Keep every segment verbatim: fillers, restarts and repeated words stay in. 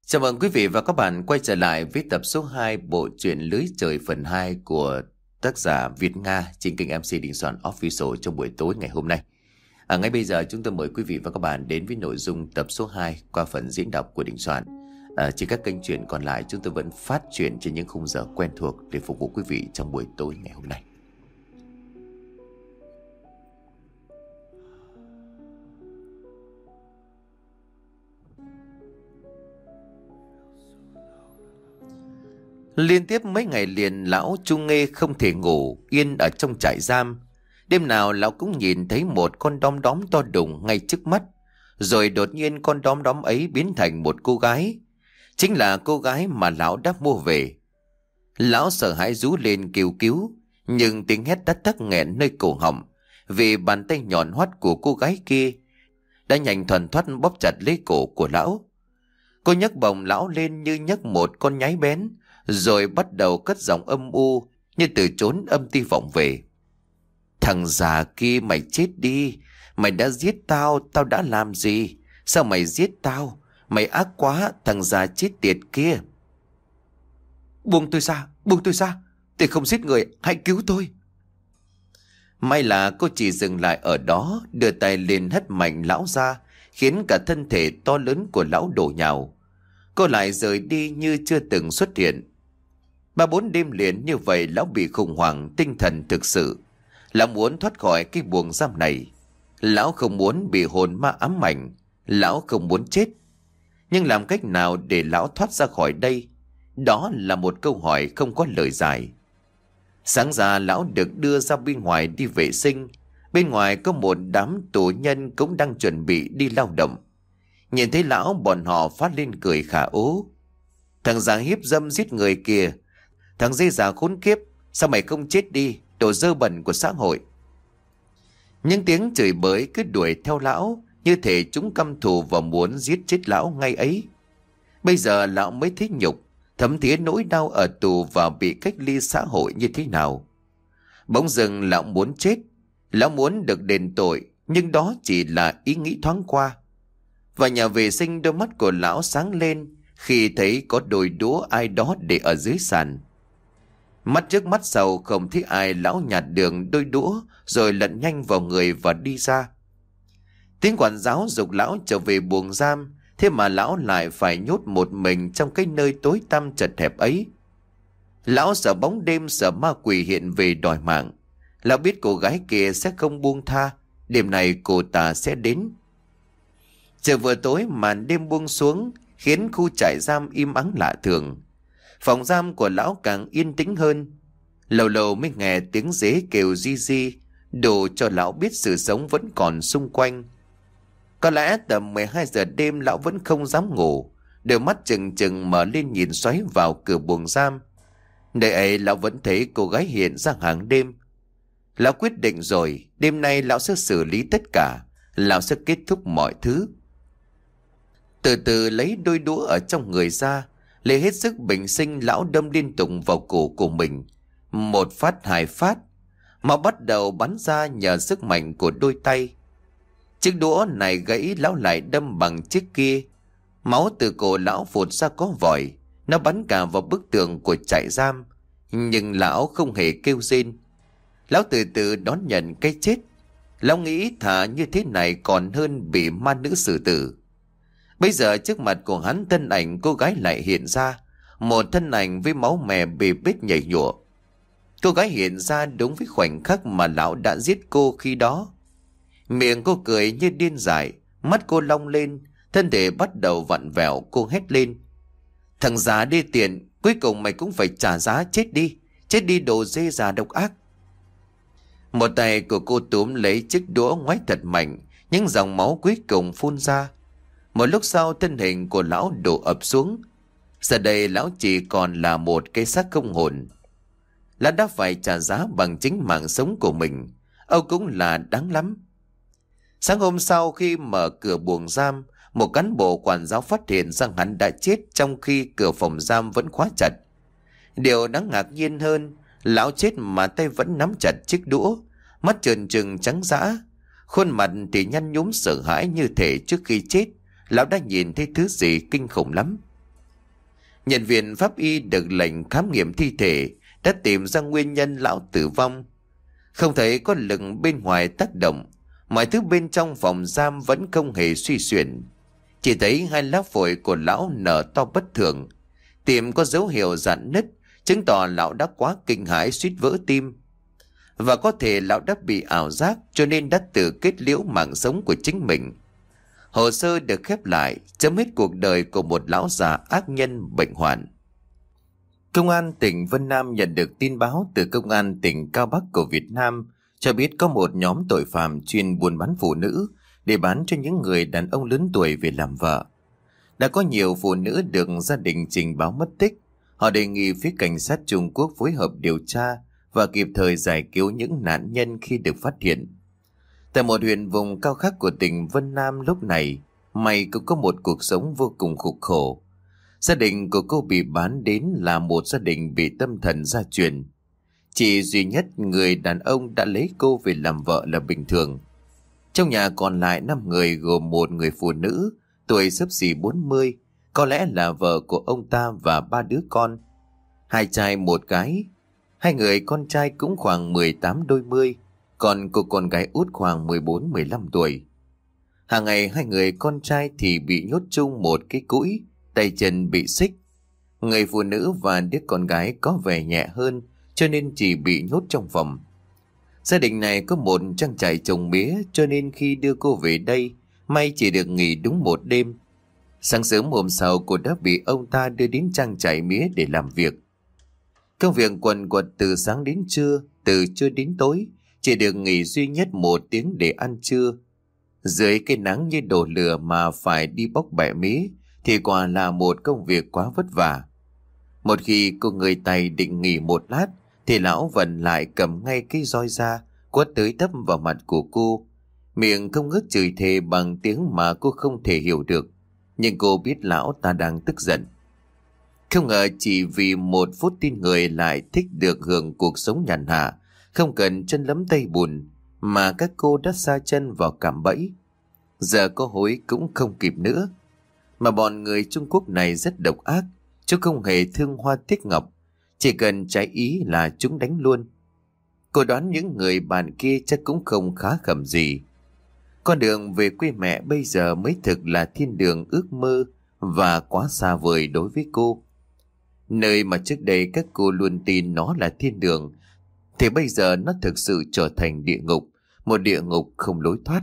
Chào mừng quý vị và các bạn quay trở lại với tập số hai bộ truyện Lưới Trời phần hai của tác giả Việt Nga trên kênh em xê Đình Soạn Official trong buổi tối ngày hôm nay. À, ngay bây giờ chúng tôi mời quý vị và các bạn đến với nội dung tập số hai qua phần diễn đọc của Đình Soạn. À, trên các kênh truyện còn lại chúng tôi vẫn phát truyện trên những khung giờ quen thuộc để phục vụ quý vị trong buổi tối ngày hôm nay. Liên tiếp mấy ngày liền lão Trung Nghê không thể ngủ yên ở trong trại giam. Đêm nào lão cũng nhìn thấy một con đom đóm to đùng ngay trước mắt. Rồi đột nhiên con đom đóm ấy biến thành một cô gái. Chính là cô gái mà lão đã mua về. Lão sợ hãi rú lên kêu cứu. Nhưng tiếng hét đã tắc nghẹn nơi cổ họng. Vì bàn tay nhọn hoắt của cô gái kia đã nhanh thuần thoắt bóp chặt lấy cổ của lão. Cô nhấc bổng lão lên như nhấc một con nhái bén. Rồi bắt đầu cất giọng âm u như từ chốn âm ti vọng về. Thằng già kia mày chết đi. Mày đã giết tao. Tao đã làm gì? Sao mày giết tao? Mày ác quá. Thằng già chết tiệt kia. Buông tôi ra. Buông tôi ra. Tôi không giết người. Hãy cứu tôi. May là cô chỉ dừng lại ở đó. Đưa tay lên hất mạnh lão ra. Khiến cả thân thể to lớn của lão đổ nhào. Cô lại rời đi như chưa từng xuất hiện. Ba bốn đêm liền như vậy lão bị khủng hoảng tinh thần thực sự. Lão muốn thoát khỏi cái buồng giam này. Lão không muốn bị hồn ma ám ảnh. Lão không muốn chết. Nhưng làm cách nào để lão thoát ra khỏi đây? Đó là một câu hỏi không có lời giải. Sáng ra lão được đưa ra bên ngoài đi vệ sinh. Bên ngoài có một đám tù nhân cũng đang chuẩn bị đi lao động. Nhìn thấy lão bọn họ phát lên cười khả ố. Thằng già hiếp dâm giết người kìa. Thằng dê già khốn kiếp. Sao mày không chết đi? Đồ dơ bẩn của xã hội. Những tiếng chửi bới cứ đuổi theo lão. Như thể chúng căm thù và muốn giết chết lão ngay ấy. Bây giờ lão mới thấy nhục. Thấm thía nỗi đau ở tù và bị cách ly xã hội như thế nào. Bỗng dưng lão muốn chết. Lão muốn được đền tội. Nhưng đó chỉ là ý nghĩ thoáng qua. Và nhà vệ sinh đôi mắt của lão sáng lên khi thấy có đôi đũa ai đó để ở dưới sàn. Mắt trước mắt sau không thấy ai, lão nhặt đường đôi đũa rồi lật nhanh vào người và đi ra. Tiếng quản giáo giục lão trở về buồng giam, thế mà lão lại phải nhốt một mình trong cái nơi tối tăm chật hẹp ấy. Lão sợ bóng đêm, sợ ma quỷ hiện về đòi mạng. Lão biết cô gái kia sẽ không buông tha, đêm này cô ta sẽ đến. Trời vừa tối màn đêm buông xuống khiến khu trại giam im ắng lạ thường. Phòng giam của lão càng yên tĩnh hơn. Lâu lâu mới nghe tiếng dế kêu ri ri, đủ cho lão biết sự sống vẫn còn xung quanh. Có lẽ tầm mười hai giờ đêm lão vẫn không dám ngủ, đôi mắt chừng chừng mở lên nhìn xoáy vào cửa buồng giam. Nơi ấy lão vẫn thấy cô gái hiện ra hàng đêm. Lão quyết định rồi, đêm nay lão sẽ xử lý tất cả, lão sẽ kết thúc mọi thứ. Từ từ lấy đôi đũa ở trong người ra, lấy hết sức bình sinh lão đâm liên tục vào cổ của mình. Một phát hai phát, máu bắt đầu bắn ra nhờ sức mạnh của đôi tay. Chiếc đũa này gãy, lão lại đâm bằng chiếc kia. Máu từ cổ lão phụt ra có vòi, nó bắn cả vào bức tường của trại giam. Nhưng lão không hề kêu rên. Lão từ từ đón nhận cái chết. Lão nghĩ thà như thế này còn hơn bị ma nữ xử tử. Bây giờ trước mặt của hắn thân ảnh cô gái lại hiện ra. Một thân ảnh với máu mè bê bết nhảy nhụa. Cô gái hiện ra đúng với khoảnh khắc mà lão đã giết cô khi đó. Miệng cô cười như điên dại, mắt cô long lên, thân thể bắt đầu vặn vẹo. Cô hét lên: Thằng già đê tiện, cuối cùng mày cũng phải trả giá, chết đi. Chết đi đồ dê già độc ác. Một tay của cô túm lấy chiếc đũa ngoáy thật mạnh. Những dòng máu cuối cùng phun ra. Một lúc sau thân hình của lão đổ ập xuống. Giờ đây lão chỉ còn là một cái xác không hồn. Lão đã phải trả giá bằng chính mạng sống của mình. Âu cũng là đáng lắm. Sáng hôm sau khi mở cửa buồng giam, một cán bộ quản giáo phát hiện rằng hắn đã chết trong khi cửa phòng giam vẫn khóa chặt. Điều đáng ngạc nhiên hơn, lão chết mà tay vẫn nắm chặt chiếc đũa, mắt trợn trừng trắng dã, khuôn mặt thì nhăn nhúm sợ hãi như thể trước khi chết lão đã nhìn thấy thứ gì kinh khủng lắm. Nhân viên pháp y được lệnh khám nghiệm thi thể đã tìm ra nguyên nhân lão tử vong. Không thấy có lực bên ngoài tác động, mọi thứ bên trong phòng giam vẫn không hề suy chuyển. Chỉ thấy hai lá phổi của lão nở to bất thường, tim có dấu hiệu rạn nứt, chứng tỏ lão đã quá kinh hãi suýt vỡ tim. Và có thể lão đã bị ảo giác cho nên đã tự kết liễu mạng sống của chính mình. Hồ sơ được khép lại, chấm hết cuộc đời của một lão già ác nhân bệnh hoạn. Công an tỉnh Vân Nam nhận được tin báo từ Công an tỉnh Cao Bắc của Việt Nam cho biết có một nhóm tội phạm chuyên buôn bán phụ nữ để bán cho những người đàn ông lớn tuổi về làm vợ. Đã có nhiều phụ nữ được gia đình trình báo mất tích. Họ đề nghị phía cảnh sát Trung Quốc phối hợp điều tra và kịp thời giải cứu những nạn nhân khi được phát hiện. Tại một huyện vùng cao khác của tỉnh Vân Nam lúc này, May cũng có một cuộc sống vô cùng khốn khổ. Gia đình của cô bị bán đến là một gia đình bị tâm thần gia truyền. Chỉ duy nhất người đàn ông đã lấy cô về làm vợ là bình thường. Trong nhà còn lại năm người gồm một người phụ nữ, tuổi xấp xỉ bốn mươi, có lẽ là vợ của ông ta và ba đứa con. Hai trai một gái. Hai người con trai cũng khoảng mười tám đôi mươi, còn cô con gái út khoảng mười bốn mười lăm tuổi. Hàng ngày hai người con trai thì bị nhốt chung một cái cũi, tay chân bị xích. Người phụ nữ và đứa con gái có vẻ nhẹ hơn cho nên chỉ bị nhốt trong phòng. Gia đình này có một trang trại trồng mía cho nên khi đưa cô về đây, May chỉ được nghỉ đúng một đêm. Sáng sớm hôm sau cô đã bị ông ta đưa đến trang trại mía để làm việc. Công việc quần quật từ sáng đến trưa, từ trưa đến tối, chỉ được nghỉ duy nhất một tiếng để ăn trưa. Dưới cái nắng như đổ lửa mà phải đi bóc bẹ mía thì quả là một công việc quá vất vả. Một khi cô người Tày định nghỉ một lát thì lão Vân lại cầm ngay cái roi ra quất tới tấp vào mặt của cô, miệng không ngớt chửi thề bằng tiếng mà cô không thể hiểu được, nhưng cô biết lão ta đang tức giận. Không ngờ chỉ vì một phút tin người lại thích được hưởng cuộc sống nhàn hạ, không cần chân lấm tay bùn, mà các cô đã sa chân vào cạm bẫy. Giờ có hối cũng không kịp nữa. Mà bọn người Trung Quốc này rất độc ác, chứ không hề thương hoa tiếc ngọc, chỉ cần trái ý là chúng đánh luôn. Cô đoán những người bạn kia chắc cũng không khá khẩm gì. Con đường về quê mẹ bây giờ mới thực là thiên đường ước mơ và quá xa vời đối với cô. Nơi mà trước đây các cô luôn tin nó là thiên đường, thì bây giờ nó thực sự trở thành địa ngục, một địa ngục không lối thoát.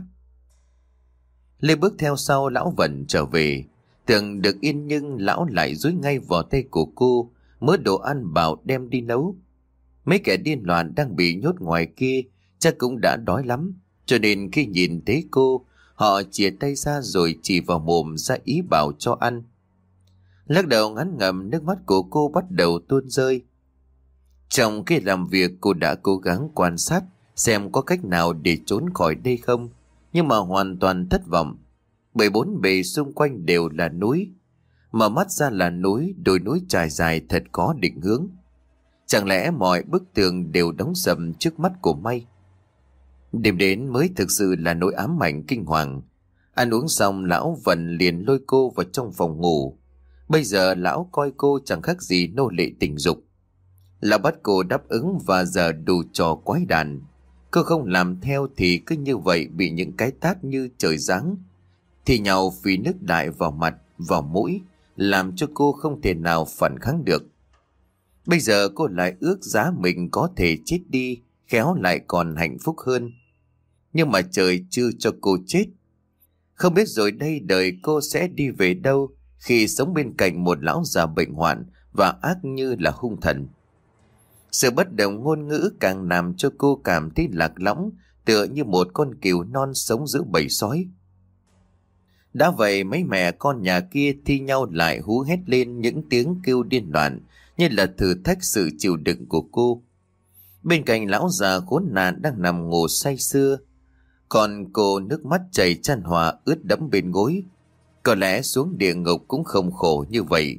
Lê bước theo sau lão Vân trở về, tưởng được yên nhưng lão lại dúi ngay vào tay của cô mớ đồ ăn bảo đem đi nấu. Mấy kẻ điên loạn đang bị nhốt ngoài kia chắc cũng đã đói lắm, cho nên khi nhìn thấy cô, họ chìa tay ra rồi chỉ vào mồm ra ý bảo cho ăn. Lắc đầu ngán ngẩm, nước mắt của cô bắt đầu tuôn rơi. Trong khi làm việc, cô đã cố gắng quan sát xem có cách nào để trốn khỏi đây không, nhưng mà hoàn toàn thất vọng, bởi bốn bề xung quanh đều là núi. Mở mắt ra là núi, đồi núi trải dài thật có định hướng. Chẳng lẽ mọi bức tường đều đóng sầm trước mắt của May? Đêm đến mới thực sự là nỗi ám ảnh kinh hoàng. Ăn uống xong, lão Vân liền lôi cô vào trong phòng ngủ. Bây giờ lão coi cô chẳng khác gì nô lệ tình dục. Lão bắt cô đáp ứng và giờ đủ trò quái đản. Cô không làm theo thì cứ như vậy bị những cái tát như trời giáng thì nhau phí nước đại vào mặt, vào mũi, làm cho cô không thể nào phản kháng được. Bây giờ cô lại ước giá mình có thể chết đi, khéo lại còn hạnh phúc hơn. Nhưng mà trời chưa cho cô chết. Không biết rồi đây đời cô sẽ đi về đâu khi sống bên cạnh một lão già bệnh hoạn và ác như là hung thần. Sự bất đồng ngôn ngữ càng làm cho cô cảm thấy lạc lõng, tựa như một con cừu non sống giữa bầy sói. Đã vậy mấy mẹ con nhà kia thi nhau lại hú hét lên những tiếng kêu điên loạn, như là thử thách sự chịu đựng của cô. Bên cạnh lão già khốn nạn đang nằm ngủ say sưa, còn cô nước mắt chảy chan hòa ướt đẫm bên gối. Có lẽ xuống địa ngục cũng không khổ như vậy.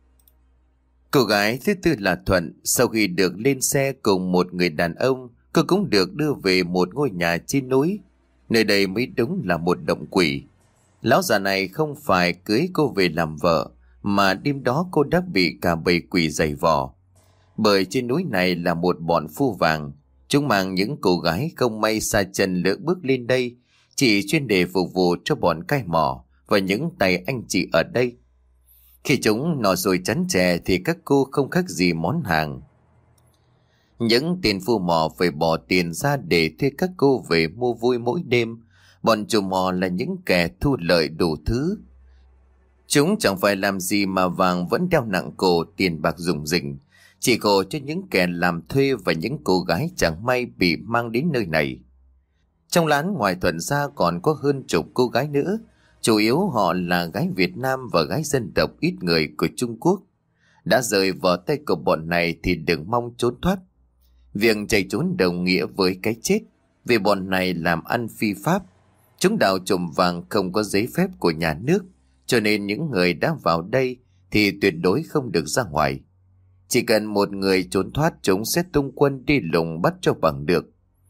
Cô gái thứ tư là Thuận, sau khi được lên xe cùng một người đàn ông, cô cũng được đưa về một ngôi nhà trên núi. Nơi đây mới đúng là một động quỷ. Lão già này không phải cưới cô về làm vợ, mà đêm đó cô đã bị cả bầy quỷ giày vò. Bởi trên núi này là một bọn phu vàng, chúng mang những cô gái không may xa chân lỡ bước lên đây, chỉ chuyên để phục vụ cho bọn cai mỏ và những tay anh chị ở đây. Khi chúng nọ rồi chắn chè thì các cô không khác gì món hàng. Những tên phu mỏ phải bỏ tiền ra để thuê các cô về mua vui mỗi đêm. Bọn chủ mỏ là những kẻ thu lợi đủ thứ. Chúng chẳng phải làm gì mà vàng vẫn đeo nặng cổ tiền bạc rủng rỉnh, chỉ khổ cho những kẻ làm thuê và những cô gái chẳng may bị mang đến nơi này. Trong lán ngoài Thuận ra còn có hơn chục cô gái nữa, chủ yếu họ là gái Việt Nam và gái dân tộc ít người của Trung Quốc. Đã rời vào tay của bọn này thì đừng mong trốn thoát. Việc chạy trốn đồng nghĩa với cái chết, vì bọn này làm ăn phi pháp. Chúng đào trộm vàng không có giấy phép của nhà nước, cho nên những người đã vào đây thì tuyệt đối không được ra ngoài. Chỉ cần một người trốn thoát, chúng sẽ tung quân đi lùng bắt cho bằng được.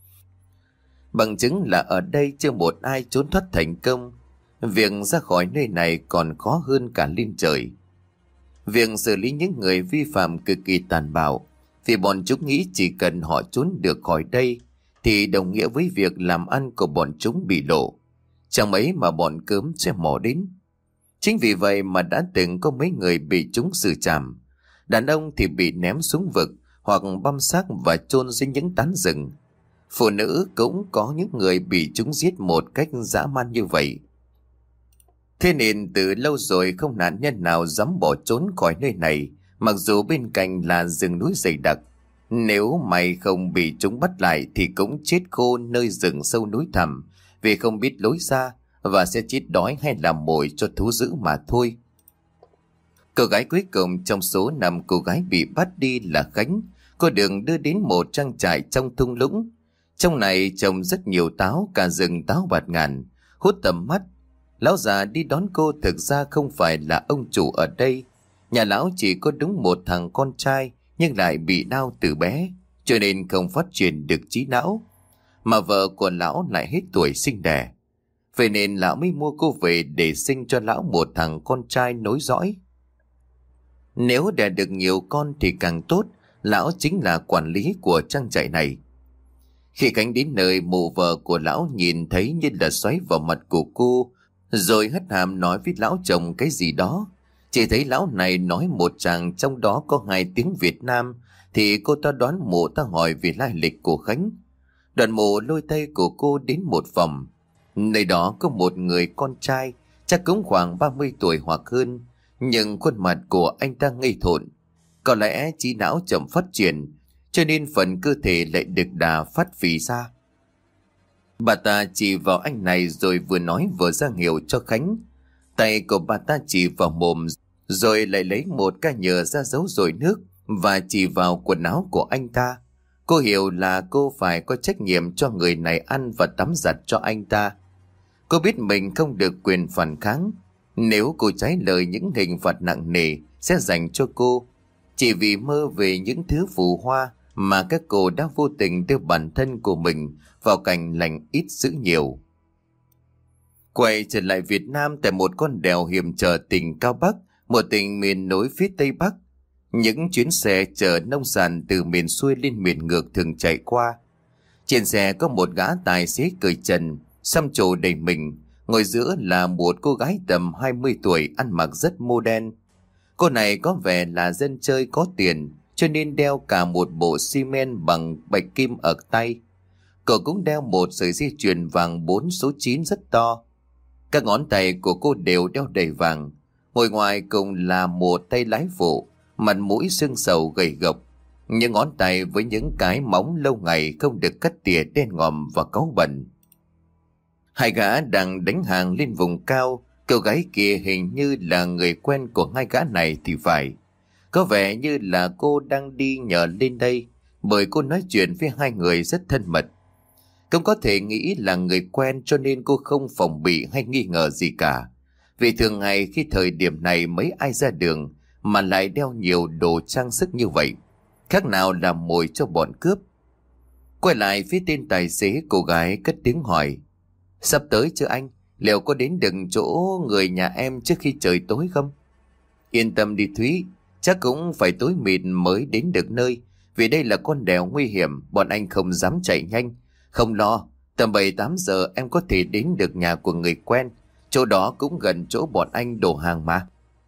Bằng chứng là ở đây chưa một ai trốn thoát thành công. Việc ra khỏi nơi này còn khó hơn cả lên trời. Việc xử lý những người vi phạm cực kỳ tàn bạo, vì bọn chúng nghĩ chỉ cần họ trốn được khỏi đây thì đồng nghĩa với việc làm ăn của bọn chúng bị lộ. Chẳng mấy mà bọn cớm sẽ mò đến. Chính vì vậy mà đã từng có mấy người bị chúng xử trảm. Đàn ông thì bị ném xuống vực hoặc băm xác và chôn dưới những tán rừng. Phụ nữ cũng có những người bị chúng giết một cách dã man như vậy. Thế nên từ lâu rồi không nạn nhân nào dám bỏ trốn khỏi nơi này, mặc dù bên cạnh là rừng núi dày đặc. Nếu mày không bị chúng bắt lại thì cũng chết khô nơi rừng sâu núi thẳm, vì không biết lối ra và sẽ chết đói hay làm mồi cho thú dữ mà thôi. Cô gái cuối cùng trong số năm cô gái bị bắt đi là Khánh. Cô được đưa đến một trang trại trong thung lũng. Trong này trồng rất nhiều táo, cả rừng táo bạt ngàn, hút tầm mắt. Lão già đi đón cô thực ra không phải là ông chủ ở đây. Nhà lão chỉ có đúng một thằng con trai, nhưng lại bị đau từ bé, cho nên không phát triển được trí não. Mà vợ của lão lại hết tuổi sinh đẻ. Vậy nên lão mới mua cô về để sinh cho lão một thằng con trai nối dõi. Nếu đẻ được nhiều con thì càng tốt, lão chính là quản lý của trang trại này. Khi Khánh đến nơi, mụ vợ của lão nhìn thấy như là xoáy vào mặt của cô, rồi hất hàm nói với lão chồng cái gì đó. Chỉ thấy lão này nói một tràng trong đó có hai tiếng Việt Nam, thì cô ta đoán mụ ta hỏi về lai lịch của Khánh. Đoàn mụ lôi tay của cô đến một phòng. Nơi đó có một người con trai, chắc cũng khoảng ba mươi tuổi hoặc hơn, nhưng khuôn mặt của anh ta ngây thộn. Có lẽ trí não chậm phát triển, cho nên phần cơ thể lại được đà phát phì ra. Bà ta chỉ vào anh này rồi vừa nói vừa ra hiệu cho Khánh. Tay của bà ta chỉ vào mồm, rồi lại lấy một cái nhựa ra giấu rồi nước và chỉ vào quần áo của anh ta. Cô hiểu là cô phải có trách nhiệm cho người này ăn và tắm giặt cho anh ta. Cô biết mình không được quyền phản kháng. Nếu cô trái lời, những hình phạt nặng nề sẽ dành cho cô. Chỉ vì mơ về những thứ phù hoa mà các cô đã vô tình đưa bản thân của mình vào cảnh lành ít dữ nhiều. Quay trở lại Việt Nam tại một con đèo hiểm trở tỉnh Cao Bắc, một tỉnh miền núi phía Tây Bắc. Những chuyến xe chở nông sản từ miền xuôi lên miền ngược thường chạy qua. Trên xe có một gã tài xế cởi trần, xăm trổ đầy mình. Ngồi giữa là một cô gái tầm hai mươi tuổi ăn mặc rất modern. Cô này có vẻ là dân chơi có tiền, cho nên đeo cả một bộ xi men bằng bạch kim ở tay. Cô cũng đeo một sợi dây chuyền vàng bốn số chín rất to. Các ngón tay của cô đều đeo đầy vàng. Ngồi ngoài cùng là một tay lái phụ, mặt mũi xương sầu gầy gộc. Những ngón tay với những cái móng lâu ngày không được cắt tỉa đen ngòm và cáu bẩn. Hai gã đang đánh hàng lên vùng cao. Cô gái kia hình như là người quen của hai gã này thì phải. Có vẻ như là cô đang đi nhờ lên đây, bởi cô nói chuyện với hai người rất thân mật. Không có thể nghĩ là người quen, cho nên cô không phòng bị hay nghi ngờ gì cả. Vì thường ngày khi thời điểm này mấy ai ra đường mà lại đeo nhiều đồ trang sức như vậy, khác nào là mồi cho bọn cướp. Quay lại phía tên tài xế, cô gái cất tiếng hỏi: "Sắp tới chưa anh? Liệu có đến được chỗ người nhà em trước khi trời tối không?" Yên tâm đi Thúy, chắc cũng phải tối mịt mới đến được nơi. Vì đây là con đèo nguy hiểm, bọn anh không dám chạy nhanh. Không lo, tầm bảy tám giờ em có thể đến được nhà của người quen. Chỗ đó cũng gần chỗ bọn anh đổ hàng mà.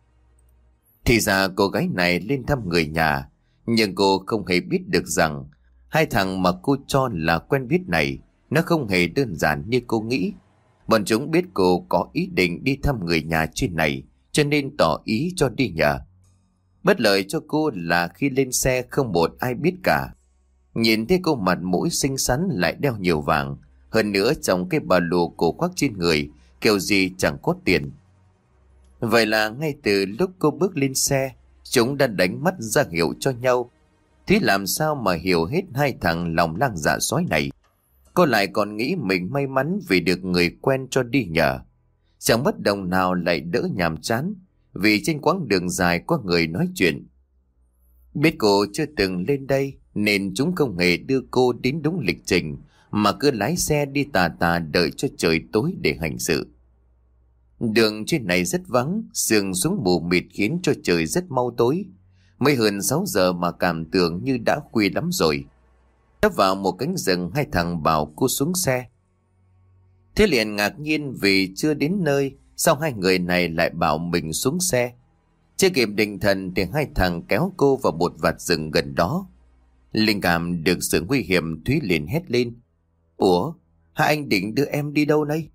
Thì ra cô gái này lên thăm người nhà, nhưng cô không hề biết được rằng hai thằng mà cô cho là quen biết này, nó không hề đơn giản như cô nghĩ. Bọn chúng biết cô có ý định đi thăm người nhà trên này, cho nên tỏ ý cho đi nhờ. Bất lợi cho cô là khi lên xe không một ai biết cả. Nhìn thấy cô mặt mũi xinh xắn lại đeo nhiều vàng, hơn nữa trong cái ba lô cổ khoác trên người, kiểu gì chẳng có tiền. Vậy là ngay từ lúc cô bước lên xe, chúng đã đánh mắt ra hiệu cho nhau. Thế làm sao mà hiểu hết hai thằng lòng lang dạ sói này. Cô lại còn nghĩ mình may mắn vì được người quen cho đi nhờ. Chẳng bất đồng nào lại đỡ nhàm chán, vì trên quãng đường dài có người nói chuyện. Biết cô chưa từng lên đây nên chúng không hề đưa cô đến đúng lịch trình, mà cứ lái xe đi tà tà đợi cho trời tối để hành sự. Đường trên này rất vắng, sương xuống mù mịt khiến cho trời rất mau tối. Mới hơn sáu giờ mà cảm tưởng như đã khuya lắm rồi. Đã vào một cánh rừng, hai thằng bảo cô xuống xe. Thế liền ngạc nhiên vì chưa đến nơi, sao hai người này lại bảo mình xuống xe. Chưa kịp định thần thì hai thằng kéo cô vào một vạt rừng gần đó. Linh cảm được sự nguy hiểm, Thúy liền hét lên: Ủa, hai anh định đưa em đi đâu đây?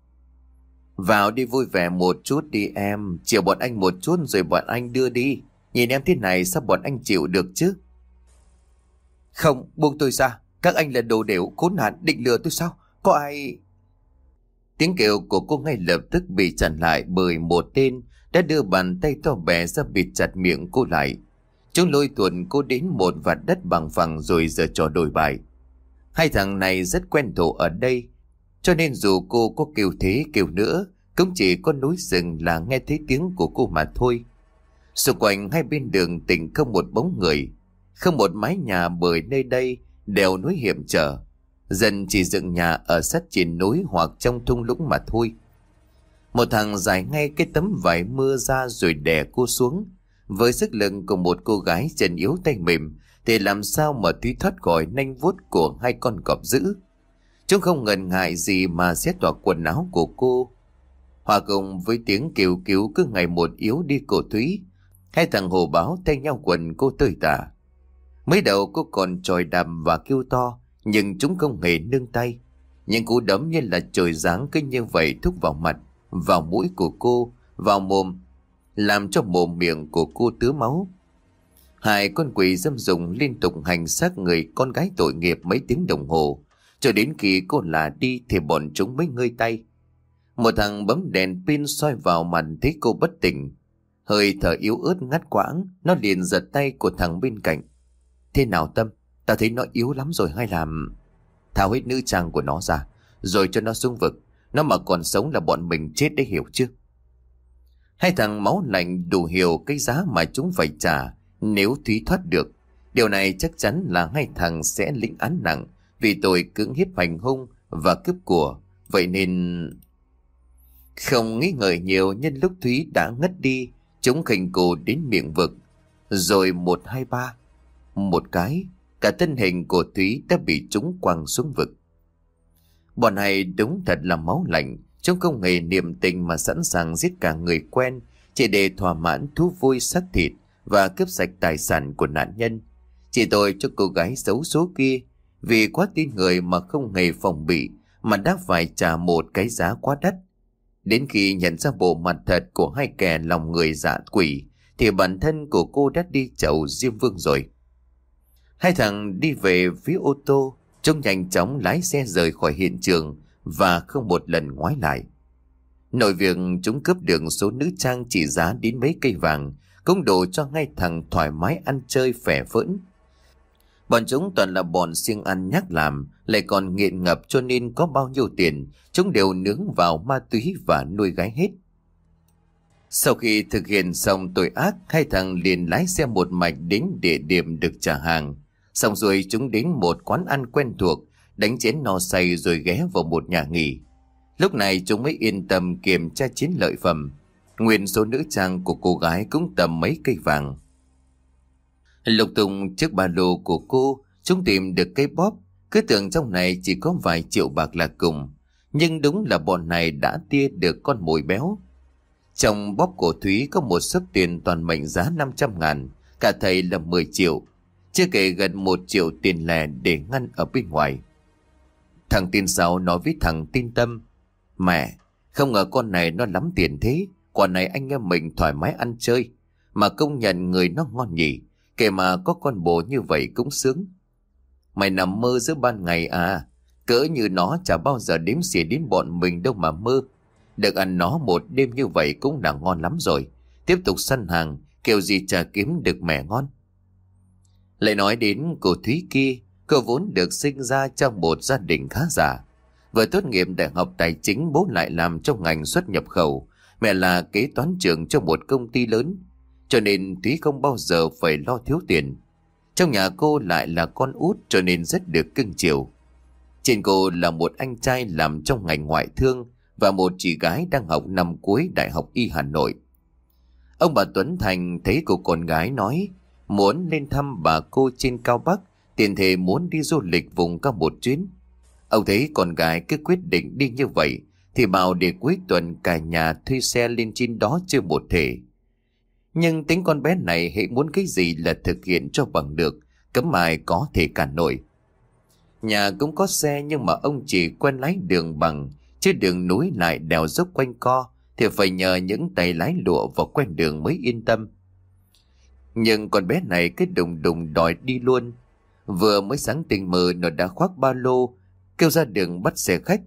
Vào đi vui vẻ một chút đi em, chiều bọn anh một chút rồi bọn anh đưa đi. Nhìn em thế này sao bọn anh chịu được chứ? Không, buông tôi ra, các anh là đồ đểu khốn nạn định lừa tôi sao? Có ai... Tiếng kêu của cô ngay lập tức bị chặn lại bởi một tên đã đưa bàn tay to bé ra bịt chặt miệng cô lại. Chúng lôi tuột cô đến một vạt đất bằng phẳng rồi giở trò đổi bài. Hai thằng này rất quen thuộc ở đây, cho nên dù cô có kêu thế kêu nữa, cũng chỉ có núi rừng là nghe thấy tiếng của cô mà thôi. Xung quanh hai bên đường tỉnh không một bóng người, không một mái nhà, bởi nơi đây đèo núi hiểm trở, dần chỉ dựng nhà ở sát trên núi hoặc trong thung lũng mà thôi. Một thằng giải ngay cái tấm vải mưa ra rồi đè cô xuống. Với sức lực của một cô gái chân yếu tay mềm thì làm sao mà Thúy thoát khỏi nanh vuốt của hai con cọp dữ. Chúng không ngần ngại gì mà xé toạc quần áo của cô. Hòa cùng với tiếng kêu cứu cứ ngày một yếu đi của Thúy, hai thằng hồ báo thay nhau quần cô tơi tả. Mới đầu cô còn chòi đàm và kêu to, nhưng chúng không hề nương tay. Những cú đấm như là trời giáng cứ như vậy thúc vào mặt, vào mũi của cô, vào mồm, làm cho mồm miệng của cô tứa máu. Hai con quỷ dâm dùng liên tục hành xác người con gái tội nghiệp mấy tiếng đồng hồ, cho đến khi cô lả đi thì bọn chúng mới ngơi tay. Một thằng bấm đèn pin soi vào mặt thấy cô bất tỉnh, hơi thở yếu ớt ngắt quãng, nó liền giật tay của thằng bên cạnh. Thế nào Tâm, tao thấy nó yếu lắm rồi hay làm... Tháo hết nữ trang của nó ra, rồi cho nó xuống vực. Nó mà còn sống là bọn mình chết đấy, hiểu chưa? Hai thằng máu lạnh đủ hiểu cái giá mà chúng phải trả nếu Thúy thoát được. Điều này chắc chắn là hai thằng sẽ lĩnh án nặng vì tội cưỡng hiếp hành hung và cướp của. Vậy nên... Không nghĩ ngợi nhiều, nhân lúc Thúy đã ngất đi, chúng khinh cô đến miệng vực. Rồi một hai ba, một cái, cả thân hình của Thúy đã bị chúng quăng xuống vực. Bọn này đúng thật là máu lạnh, chúng không hề niệm tình mà sẵn sàng giết cả người quen chỉ để thỏa mãn thú vui xác thịt và cướp sạch tài sản của nạn nhân. Chỉ tội cho cô gái xấu số kia, vì quá tin người mà không hề phòng bị mà đã phải trả một cái giá quá đắt. Đến khi nhận ra bộ mặt thật của hai kẻ lòng người dạ quỷ thì bản thân của cô đã đi chầu Diêm Vương rồi. Hai thằng đi về phía ô tô, chúng nhanh chóng lái xe rời khỏi hiện trường và không một lần ngoái lại. Nội việc chúng cướp được số nữ trang trị giá đến mấy cây vàng cũng đủ cho ngay thằng thoải mái ăn chơi phẻ phỡn. Bọn chúng toàn là bọn siêng ăn nhác làm, lại còn nghiện ngập, cho nên có bao nhiêu tiền chúng đều nướng vào ma túy và nuôi gái hết. Sau khi thực hiện xong tội ác, hai thằng liền lái xe một mạch đến địa điểm được trả hàng. Xong rồi chúng đến một quán ăn quen thuộc, đánh chén no say rồi ghé vào một nhà nghỉ. Lúc này chúng mới yên tâm kiểm tra chiến lợi phẩm. Nguyên số nữ trang của cô gái cũng tầm mấy cây vàng. Lục tung chiếc ba lô của cô, chúng tìm được cây bóp. Cứ tưởng trong này chỉ có vài triệu bạc là cùng, nhưng đúng là bọn này đã tia được con mồi béo. Trong bóp của Thúy có một xấp tiền toàn mệnh giá năm trăm ngàn, cả thầy là mười triệu, chưa kể gần một triệu tiền lẻ để ngăn ở bên ngoài. Thằng tin sau nói với thằng tin Tâm: Mẹ, không ngờ con này nó lắm tiền thế, quả này anh em mình thoải mái ăn chơi, mà công nhận người nó ngon nhỉ, kể mà có con bồ như vậy cũng sướng. Mày nằm mơ giữa ban ngày à, cỡ như nó chả bao giờ đếm xỉa đến bọn mình đâu mà mơ. Được ăn nó một đêm như vậy cũng đã ngon lắm rồi, tiếp tục săn hàng, kiểu gì chả kiếm được mẻ ngon. Lại nói đến cô Thúy kia, cô vốn được sinh ra trong một gia đình khá giả. Vừa tốt nghiệp đại học tài chính, bố lại làm trong ngành xuất nhập khẩu, mẹ là kế toán trưởng cho một công ty lớn, cho nên Thúy không bao giờ phải lo thiếu tiền. Trong nhà cô lại là con út cho nên rất được cưng chiều. Trên cô là một anh trai làm trong ngành ngoại thương và một chị gái đang học năm cuối Đại học Y Hà Nội. Ông bà Tuấn Thành thấy cô con gái nói muốn lên thăm bà cô trên Cao Bắc, tiền thề muốn đi du lịch vùng cao một chuyến. Ông thấy con gái cứ quyết định đi như vậy thì bảo để cuối tuần cả nhà thuê xe lên trên đó chơi một thể. Nhưng tính con bé này hệ muốn cái gì là thực hiện cho bằng được, cấm ai có thể cản nổi. Nhà cũng có xe nhưng mà ông chỉ quen lái đường bằng, chứ đường núi lại đèo dốc quanh co thì phải nhờ những tay lái lụa và quen đường mới yên tâm. Nhưng con bé này cứ đùng đùng đòi đi luôn. Vừa mới sáng tình mơ nó đã khoác ba lô kêu ra đường bắt xe khách.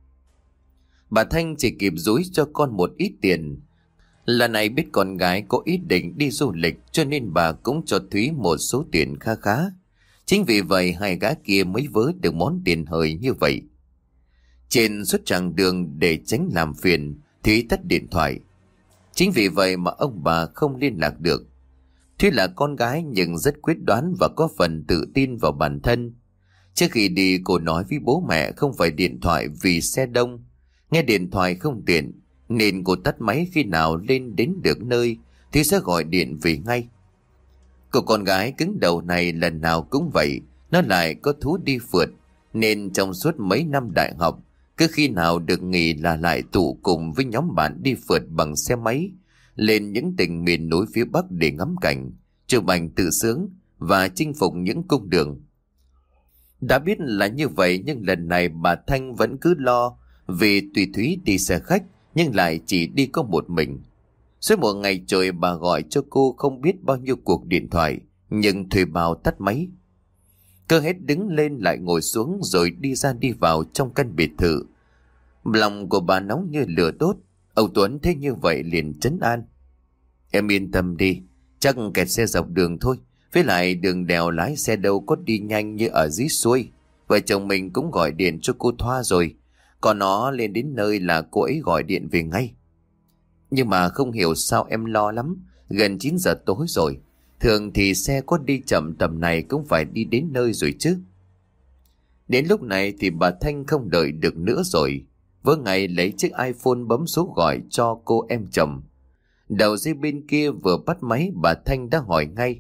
Bà Thanh chỉ kịp dúi cho con một ít tiền. Lần này biết con gái có ý định đi du lịch cho nên bà cũng cho Thúy một số tiền kha khá. Chính vì vậy hai gã kia mới vớ được món tiền hời như vậy. Trên suốt chặng đường để tránh làm phiền, Thúy tắt điện thoại. Chính vì vậy mà ông bà không liên lạc được. Thúy là con gái nhưng rất quyết đoán và có phần tự tin vào bản thân. Trước khi đi cô nói với bố mẹ không phải điện thoại vì xe đông. Nghe điện thoại không tiện nên cô tắt máy, khi nào lên đến được nơi thì sẽ gọi điện về ngay. Cô con gái cứng đầu này lần nào cũng vậy, nó lại có thú đi phượt nên trong suốt mấy năm đại học cứ khi nào được nghỉ là lại tụ cùng với nhóm bạn đi phượt bằng xe máy lên những tỉnh miền núi phía Bắc để ngắm cảnh, chụp ảnh tự sướng và chinh phục những cung đường. Đã biết là như vậy nhưng lần này bà Thanh vẫn cứ lo, vì tùy Thúy đi xe khách nhưng lại chỉ đi có một mình. Suốt một ngày trời bà gọi cho cô không biết bao nhiêu cuộc điện thoại nhưng thuê bao tắt máy. Cơ hết đứng lên lại ngồi xuống rồi đi ra đi vào trong căn biệt thự. Lòng của bà nóng như lửa đốt. Ông Tuấn thấy như vậy liền trấn an: Em yên tâm đi, chắc kẹt xe dọc đường thôi. Với lại đường đèo lái xe đâu có đi nhanh như ở dưới xuôi. Vợ chồng mình cũng gọi điện cho cô Thoa rồi. Còn nó lên đến nơi là cô ấy gọi điện về ngay. Nhưng mà không hiểu sao em lo lắm. Gần chín giờ tối rồi. Thường thì xe có đi chậm tầm này cũng phải đi đến nơi rồi chứ. Đến lúc này thì bà Thanh không đợi được nữa rồi. Vỡ ngày lấy chiếc iPhone bấm số gọi cho cô em chồng. Đầu dây bên kia vừa bắt máy bà Thanh đã hỏi ngay: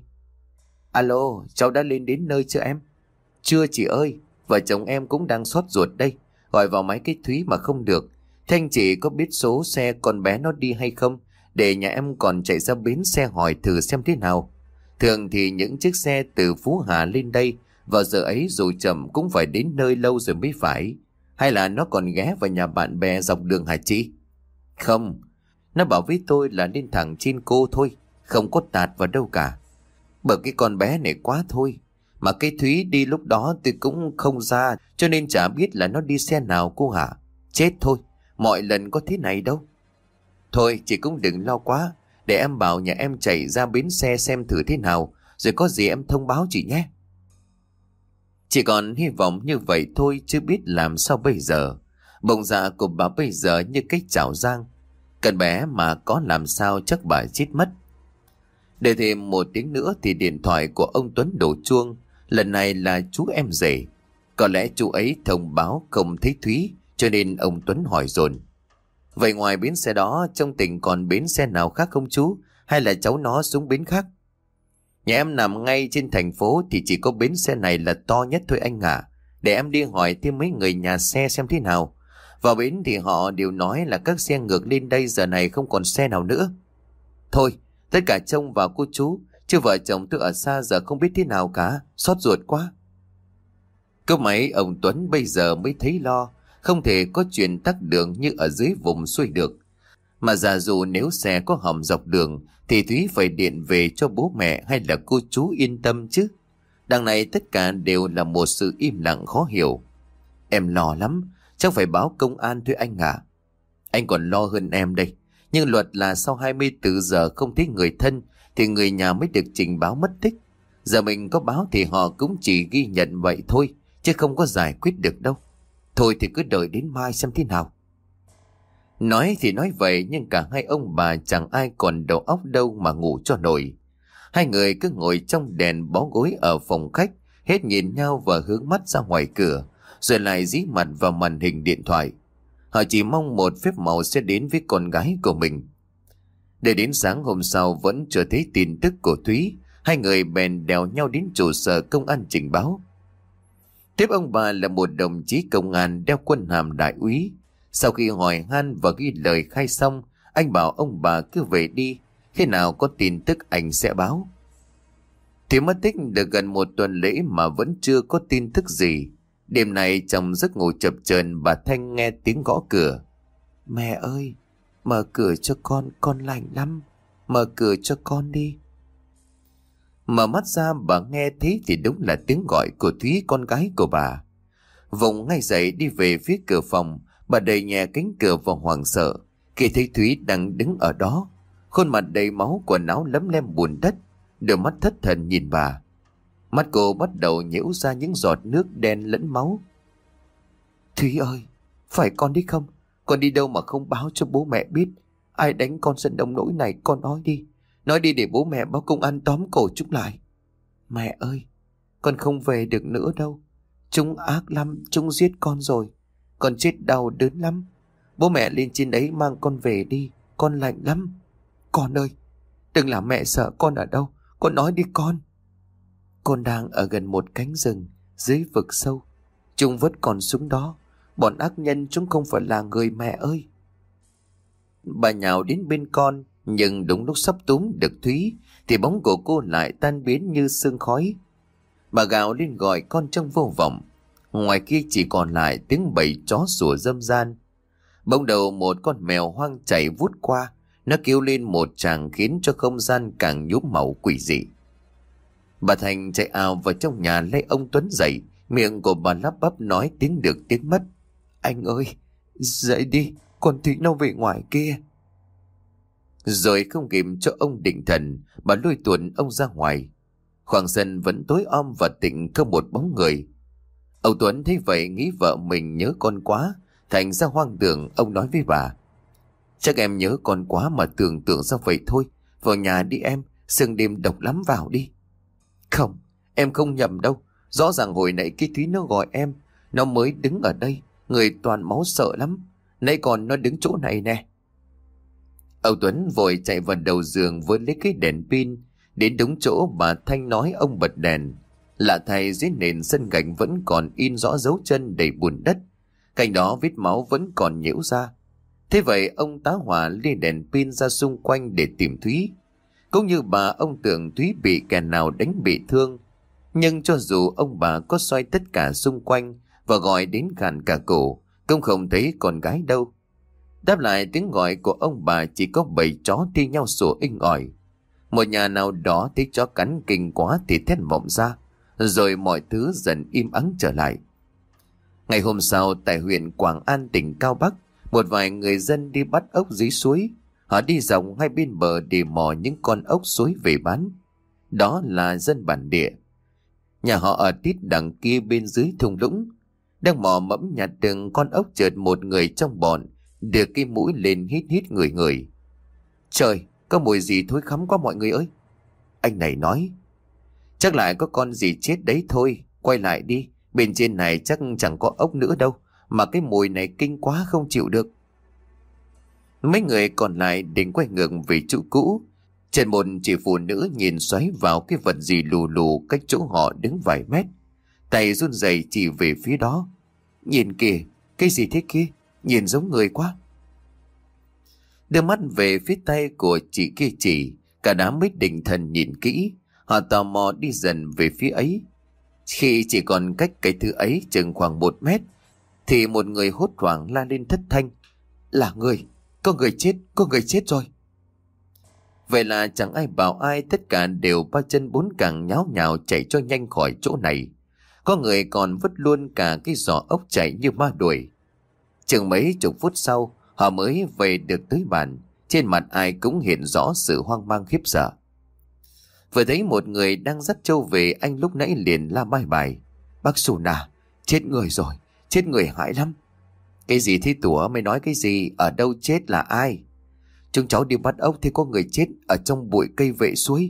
Alo, cháu đã lên đến nơi chưa em? Chưa chị ơi, vợ chồng em cũng đang xót ruột đây. Gọi vào máy cái Thúy mà không được. Thanh chị có biết số xe con bé nó đi hay không? Để nhà em còn chạy ra bến xe hỏi thử xem thế nào. Thường thì những chiếc xe từ Phú Hà lên đây vào giờ ấy dù chậm cũng phải đến nơi lâu rồi mới phải. Hay là nó còn ghé vào nhà bạn bè dọc đường hả chị? Không, nó bảo với tôi là lên thẳng trên cô thôi, không có tạt vào đâu cả. Bởi cái con bé này quá thôi. Mà cái Thúy đi lúc đó tôi cũng không ra, cho nên chả biết là nó đi xe nào cô hả? Chết thôi, mọi lần có thế này đâu. Thôi chị cũng đừng lo quá, để em bảo nhà em chạy ra bến xe xem thử thế nào, rồi có gì em thông báo chị nhé. Chỉ còn hy vọng như vậy thôi chứ biết làm sao bây giờ. Bụng dạ của bà bây giờ như cái chảo rang. Cần bé mà có làm sao chắc bà chết mất. Để thêm một tiếng nữa thì điện thoại của ông Tuấn đổ chuông. Lần này là chú em rể. Có lẽ chú ấy thông báo không thấy Thúy cho nên ông Tuấn hỏi dồn: Vậy ngoài bến xe đó, trong tỉnh còn bến xe nào khác không chú? Hay là cháu nó xuống bến khác? Nhà em nằm ngay trên thành phố thì chỉ có bến xe này là to nhất thôi anh ạ. Để em đi hỏi thêm mấy người nhà xe xem thế nào. Vào bến thì họ đều nói là các xe ngược lên đây giờ này không còn xe nào nữa. Thôi, tất cả trông vào cô chú, chứ vợ chồng tôi ở xa giờ không biết thế nào cả, xót ruột quá. Cơ máy ông Tuấn bây giờ mới thấy lo, không thể có chuyện tắc đường như ở dưới vùng xuôi được. Mà giả dụ nếu xe có hỏng dọc đường thì Thúy phải điện về cho bố mẹ hay là cô chú yên tâm chứ. Đằng này tất cả đều là một sự im lặng khó hiểu. Em lo lắm, chắc phải báo công an thôi anh ạ. Anh còn lo hơn em đây. Nhưng luật là sau hai mươi bốn giờ không thấy người thân thì người nhà mới được trình báo mất tích. Giờ mình có báo thì họ cũng chỉ ghi nhận vậy thôi, chứ không có giải quyết được đâu. Thôi thì cứ đợi đến mai xem thế nào. Nói thì nói vậy nhưng cả hai ông bà chẳng ai còn đầu óc đâu mà ngủ cho nổi. Hai người cứ ngồi trong đèn bó gối ở phòng khách, hết nhìn nhau và hướng mắt ra ngoài cửa, rồi lại dí mặt vào màn hình điện thoại. Họ chỉ mong một phép màu sẽ đến với con gái của mình. Để đến sáng hôm sau vẫn chưa thấy tin tức của Thúy, hai người bèn đèo nhau đến trụ sở công an trình báo. Tiếp ông bà là một đồng chí công an đeo quân hàm đại úy. Sau khi hỏi han và ghi lời khai xong, anh bảo ông bà cứ về đi, khi nào có tin tức anh sẽ báo. Thì mất tích được gần một tuần lễ mà vẫn chưa có tin tức gì. Đêm nay trong giấc ngủ chập chờn, bà Thanh nghe tiếng gõ cửa. Mẹ ơi, mở cửa cho con, con lạnh lắm, mở cửa cho con đi. Mở mắt ra bà nghe thấy thì đúng là tiếng gọi của Thúy, con gái của bà. Vùng ngay dậy đi về phía cửa phòng, bà đẩy nhẹ cánh cửa vào hoảng sợ khi thấy Thúy đang đứng ở đó, khuôn mặt đầy máu, quần áo lấm lem bùn đất, đôi mắt thất thần nhìn bà. Mắt cô bắt đầu nhễu ra những giọt nước đen lẫn máu. Thúy ơi, phải con đi không? Con đi đâu mà không báo cho bố mẹ biết? Ai đánh con giận đông nỗi này, con nói đi. Nói đi để bố mẹ báo công an tóm cổ chúng lại. Mẹ ơi, con không về được nữa đâu. Chúng ác lắm, chúng giết con rồi. Con chết đau đớn lắm. Bố mẹ lên trên đấy mang con về đi, con lạnh lắm. Con ơi, đừng làm mẹ sợ. Con ở đâu? Con nói đi con. Con đang ở gần một cánh rừng dưới vực sâu. Chúng vứt con xuống đó. Bọn ác nhân chúng không phải là người mẹ ơi. Bà nhào đến bên con, nhưng đúng lúc sắp túm được Thúy thì bóng của cô lại tan biến như sương khói. Bà gào lên gọi con trong vô vọng. Ngoài kia chỉ còn lại tiếng bầy chó sủa râm ran. Bỗng đầu một con mèo hoang chạy vút qua, nó kêu lên một tràng khiến cho không gian càng nhuốm màu quỷ dị. Bà Thành chạy ào vào trong nhà lấy ông Tuấn dậy, miệng của bà lắp bắp nói tiếng được tiếng mất. Anh ơi, dậy đi, con Thúy nó về ngoài kia. Rồi không kịp cho ông định thần, bà lôi tuột ông ra ngoài. Khoảng sân vẫn tối om và tĩnh không một bóng người. Ông Tuấn thấy vậy nghĩ vợ mình nhớ con quá, thành ra hoang tưởng. Ông nói với bà: Chắc em nhớ con quá mà tưởng tượng ra vậy thôi. Vào nhà đi em, sương đêm độc lắm, vào đi. Không, em không nhầm đâu. Rõ ràng hồi nãy cái Thúy nó gọi em, nó mới đứng ở đây, người toàn máu sợ lắm. Nãy còn nó đứng chỗ này nè. Ông Tuấn vội chạy vào đầu giường với lấy cái đèn pin. Đến đúng chỗ bà Thanh nói ông bật đèn. Lạ thay, dưới nền sân gạch vẫn còn in rõ dấu chân đầy bùn đất. Cạnh đó vết máu vẫn còn nhiễu ra. Thế vậy ông tá hỏa lia đèn pin ra xung quanh để tìm Thúy. Cũng như bà, ông tưởng Thúy bị kẻ nào đánh bị thương. Nhưng cho dù ông bà có xoay tất cả xung quanh và gọi đến gàn cả cổ, cũng không thấy con gái đâu. Đáp lại tiếng gọi của ông bà chỉ có bầy chó thi nhau sủa inh ỏi. Một nhà nào đó thấy chó cắn kinh quá thì thét vọng ra, rồi mọi thứ dần im ắng trở lại. Ngày hôm sau, tại huyện Quảng An, tỉnh Cao Bắc, một vài người dân đi bắt ốc dưới suối. Họ đi dọc hai bên bờ để mò những con ốc suối về bán. Đó là dân bản địa. Nhà họ ở tít đằng kia bên dưới thung lũng. Đang mò mẫm nhặt từng con ốc, chợt một người trong bọn đưa cái mũi lên hít hít người người. Trời, có mùi gì thối khắm quá mọi người ơi. Anh này nói: Chắc lại có con gì chết đấy thôi. Quay lại đi, bên trên này chắc chẳng có ốc nữa đâu, mà cái mùi này kinh quá không chịu được. Mấy người còn lại định quay ngược về chỗ cũ. Trên một chị phụ nữ nhìn xoáy vào cái vật gì lù lù cách chỗ họ đứng vài mét. Tay run rẩy chỉ về phía đó. Nhìn kìa, cái gì thế kia? Nhìn giống người quá. Đưa mắt về phía tay của chị kia chỉ, cả đám mới định thần nhìn kỹ. Họ tò mò đi dần về phía ấy. Khi chỉ còn cách cái thứ ấy chừng khoảng một mét, thì một người hốt hoảng la lên thất thanh. Là người, có người chết, có người chết rồi. Vậy là chẳng ai bảo ai, tất cả đều ba chân bốn cẳng nháo nhào chạy cho nhanh khỏi chỗ này. Có người còn vứt luôn cả cái giỏ ốc chạy như ma đuổi. Chừng mấy chục phút sau, họ mới về được tới bàn. Trên mặt ai cũng hiện rõ sự hoang mang khiếp sợ. Vừa thấy một người đang dắt trâu về, anh lúc nãy liền la bài bài. Bác Xù nà, chết người rồi, chết người hại lắm. Cái gì thế tủa, mày nói cái gì, ở đâu chết là ai? Chúng cháu đi bắt ốc thì có người chết ở trong bụi cây vệ suối.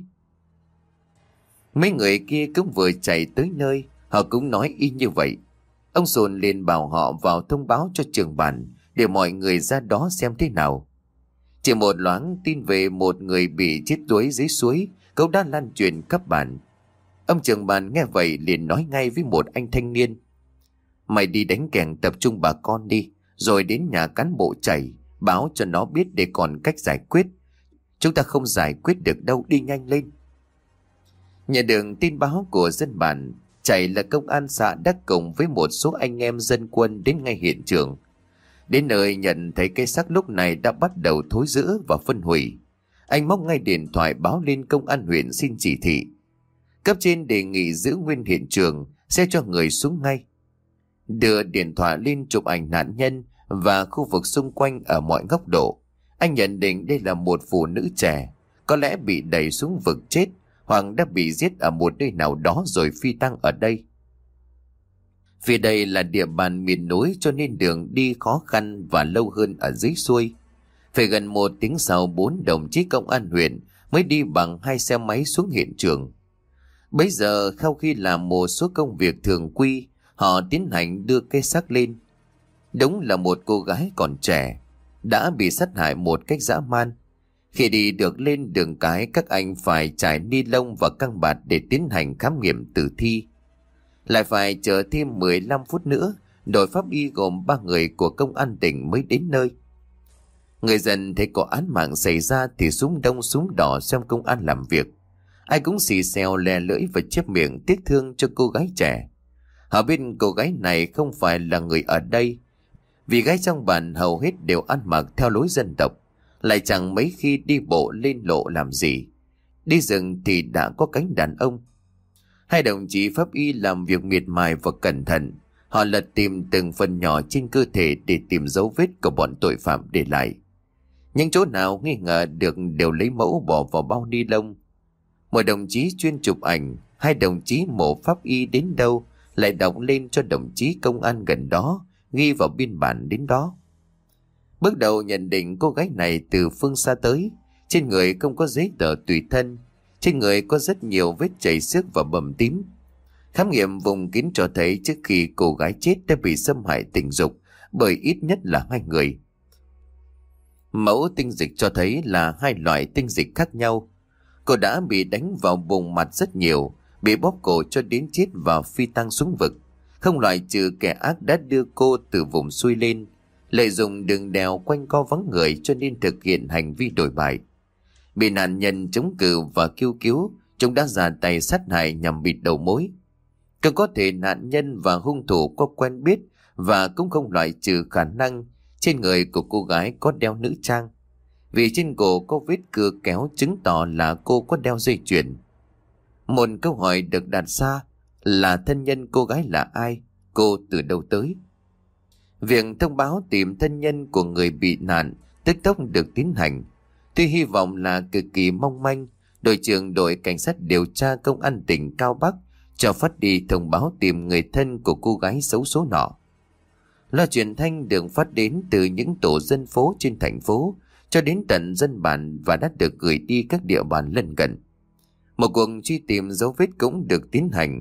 Mấy người kia cũng vừa chạy tới nơi, họ cũng nói y như vậy. Ông Sồn liền bảo họ vào thông báo cho trưởng bản để mọi người ra đó xem thế nào. Chỉ một loáng tin về một người bị chết đuối dưới suối cũng đã lan truyền khắp bản. Ông trưởng bản nghe vậy liền nói ngay với một anh thanh niên. Mày đi đánh kèn tập trung bà con đi, rồi đến nhà cán bộ chảy, báo cho nó biết để còn cách giải quyết. Chúng ta không giải quyết được đâu, đi nhanh lên. Nhận được tin báo của dân bản, Chảy là công an xã đã cùng với một số anh em dân quân đến ngay hiện trường. Đến nơi nhận thấy cái xác lúc này đã bắt đầu thối rữa và phân hủy. Anh móc ngay điện thoại báo lên công an huyện xin chỉ thị. Cấp trên đề nghị giữ nguyên hiện trường, sẽ cho người xuống ngay. Đưa điện thoại lên chụp ảnh nạn nhân và khu vực xung quanh ở mọi góc độ. Anh nhận định đây là một phụ nữ trẻ, có lẽ bị đẩy xuống vực chết hoặc đã bị giết ở một nơi nào đó rồi phi tang ở đây. Vì đây là địa bàn miền núi cho nên đường đi khó khăn và lâu hơn ở dưới xuôi. Phải gần một tiếng sau, bốn đồng chí công an huyện mới đi bằng hai xe máy xuống hiện trường. Bấy giờ sau khi làm một số công việc thường quy, họ tiến hành đưa cái xác lên. Đúng là một cô gái còn trẻ, đã bị sát hại một cách dã man. Khi đi được lên đường cái, các anh phải trải ni lông và căng bạt để tiến hành khám nghiệm tử thi. Lại phải chờ thêm mười lăm phút nữa, đội pháp y gồm ba người của công an tỉnh mới đến nơi. Người dân thấy có án mạng xảy ra thì súng đông súng đỏ xem công an làm việc. Ai cũng xì xèo lè lưỡi và chép miệng tiếc thương cho cô gái trẻ. Họ biết cô gái này không phải là người ở đây, vì gái trong bản hầu hết đều ăn mặc theo lối dân tộc, lại chẳng mấy khi đi bộ lên lộ làm gì. Đi rừng thì đã có cánh đàn ông. Hai đồng chí pháp y làm việc miệt mài và cẩn thận. Họ lật tìm từng phần nhỏ trên cơ thể để tìm dấu vết của bọn tội phạm để lại. Những chỗ nào nghi ngờ được đều lấy mẫu bỏ vào bao ni lông. Một đồng chí chuyên chụp ảnh, hai đồng chí mổ pháp y đến đâu lại đọc lên cho đồng chí công an gần đó ghi vào biên bản đến đó. Bước đầu nhận định cô gái này từ phương xa tới, trên người không có giấy tờ tùy thân, trên người có rất nhiều vết chảy xước và bầm tím. Khám nghiệm vùng kín cho thấy trước khi cô gái chết đã bị xâm hại tình dục bởi ít nhất là hai người. Mẫu tinh dịch cho thấy là hai loại tinh dịch khác nhau. Cô đã bị đánh vào vùng mặt rất nhiều, bị bóp cổ cho đến chết và phi tang xuống vực. Không loại trừ kẻ ác đã đưa cô từ vùng xuôi lên, lợi dụng đường đèo quanh co vắng người cho nên thực hiện hành vi đổi bại. Bị nạn nhân chống cự và kêu cứu, chúng đã ra tay sát hại nhằm bịt đầu mối. Cứ có thể nạn nhân và hung thủ có quen biết, và cũng không loại trừ khả năng trên người của cô gái có đeo nữ trang, vì trên cổ có vết cưa kéo chứng tỏ là cô có đeo dây chuyền. Một câu hỏi được đặt ra là thân nhân cô gái là ai, cô từ đâu tới. Việc thông báo tìm thân nhân của người bị nạn tức tốc được tiến hành. Tuy hy vọng là cực kỳ mong manh, đội trưởng đội cảnh sát điều tra công an tỉnh Cao Bắc cho phát đi thông báo tìm người thân của cô gái xấu số nọ. Loa truyền thanh được phát đến từ những tổ dân phố trên thành phố cho đến tận dân bản và đã được gửi đi các địa bàn lân cận. Một cuộc truy tìm dấu vết cũng được tiến hành,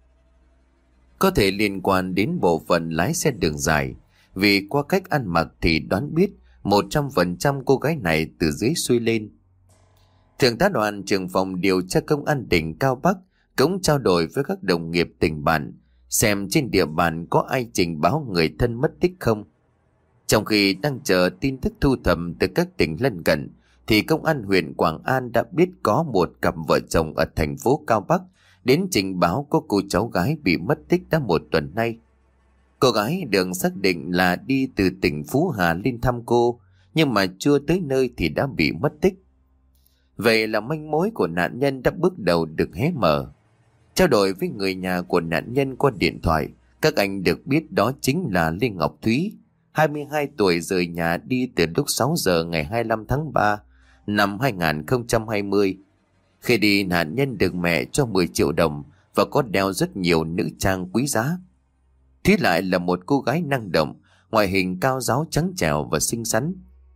có thể liên quan đến bộ phận lái xe đường dài, vì qua cách ăn mặc thì đoán biết một trăm phần trăm cô gái này từ dưới xuôi lên. Thượng tá Đoàn, trưởng phòng điều tra công an tỉnh Cao Bắc, cũng trao đổi với các đồng nghiệp tỉnh bạn xem trên địa bàn có ai trình báo người thân mất tích không. Trong khi đang chờ tin tức thu thập từ các tỉnh lân cận, thì công an huyện Quảng An đã biết có một cặp vợ chồng ở thành phố Cao Bắc đến trình báo có cô cháu gái bị mất tích đã một tuần nay. Cô gái được xác định là đi từ tỉnh Phú Hà lên thăm cô, nhưng mà chưa tới nơi thì đã bị mất tích. Vậy là manh mối của nạn nhân đã bước đầu được hé mở. Trao đổi với người nhà của nạn nhân qua điện thoại, các anh được biết đó chính là Lê Ngọc Thúy, hai mươi hai tuổi, rời nhà đi từ lúc sáu giờ ngày hai mươi lăm tháng ba năm hai nghìn không trăm hai mươi. Khi đi, nạn nhân được mẹ cho mười triệu đồng và có đeo rất nhiều nữ trang quý giá. Thúy lại là một cô gái năng động, ngoại hình cao ráo, trắng trẻo và xinh xắn.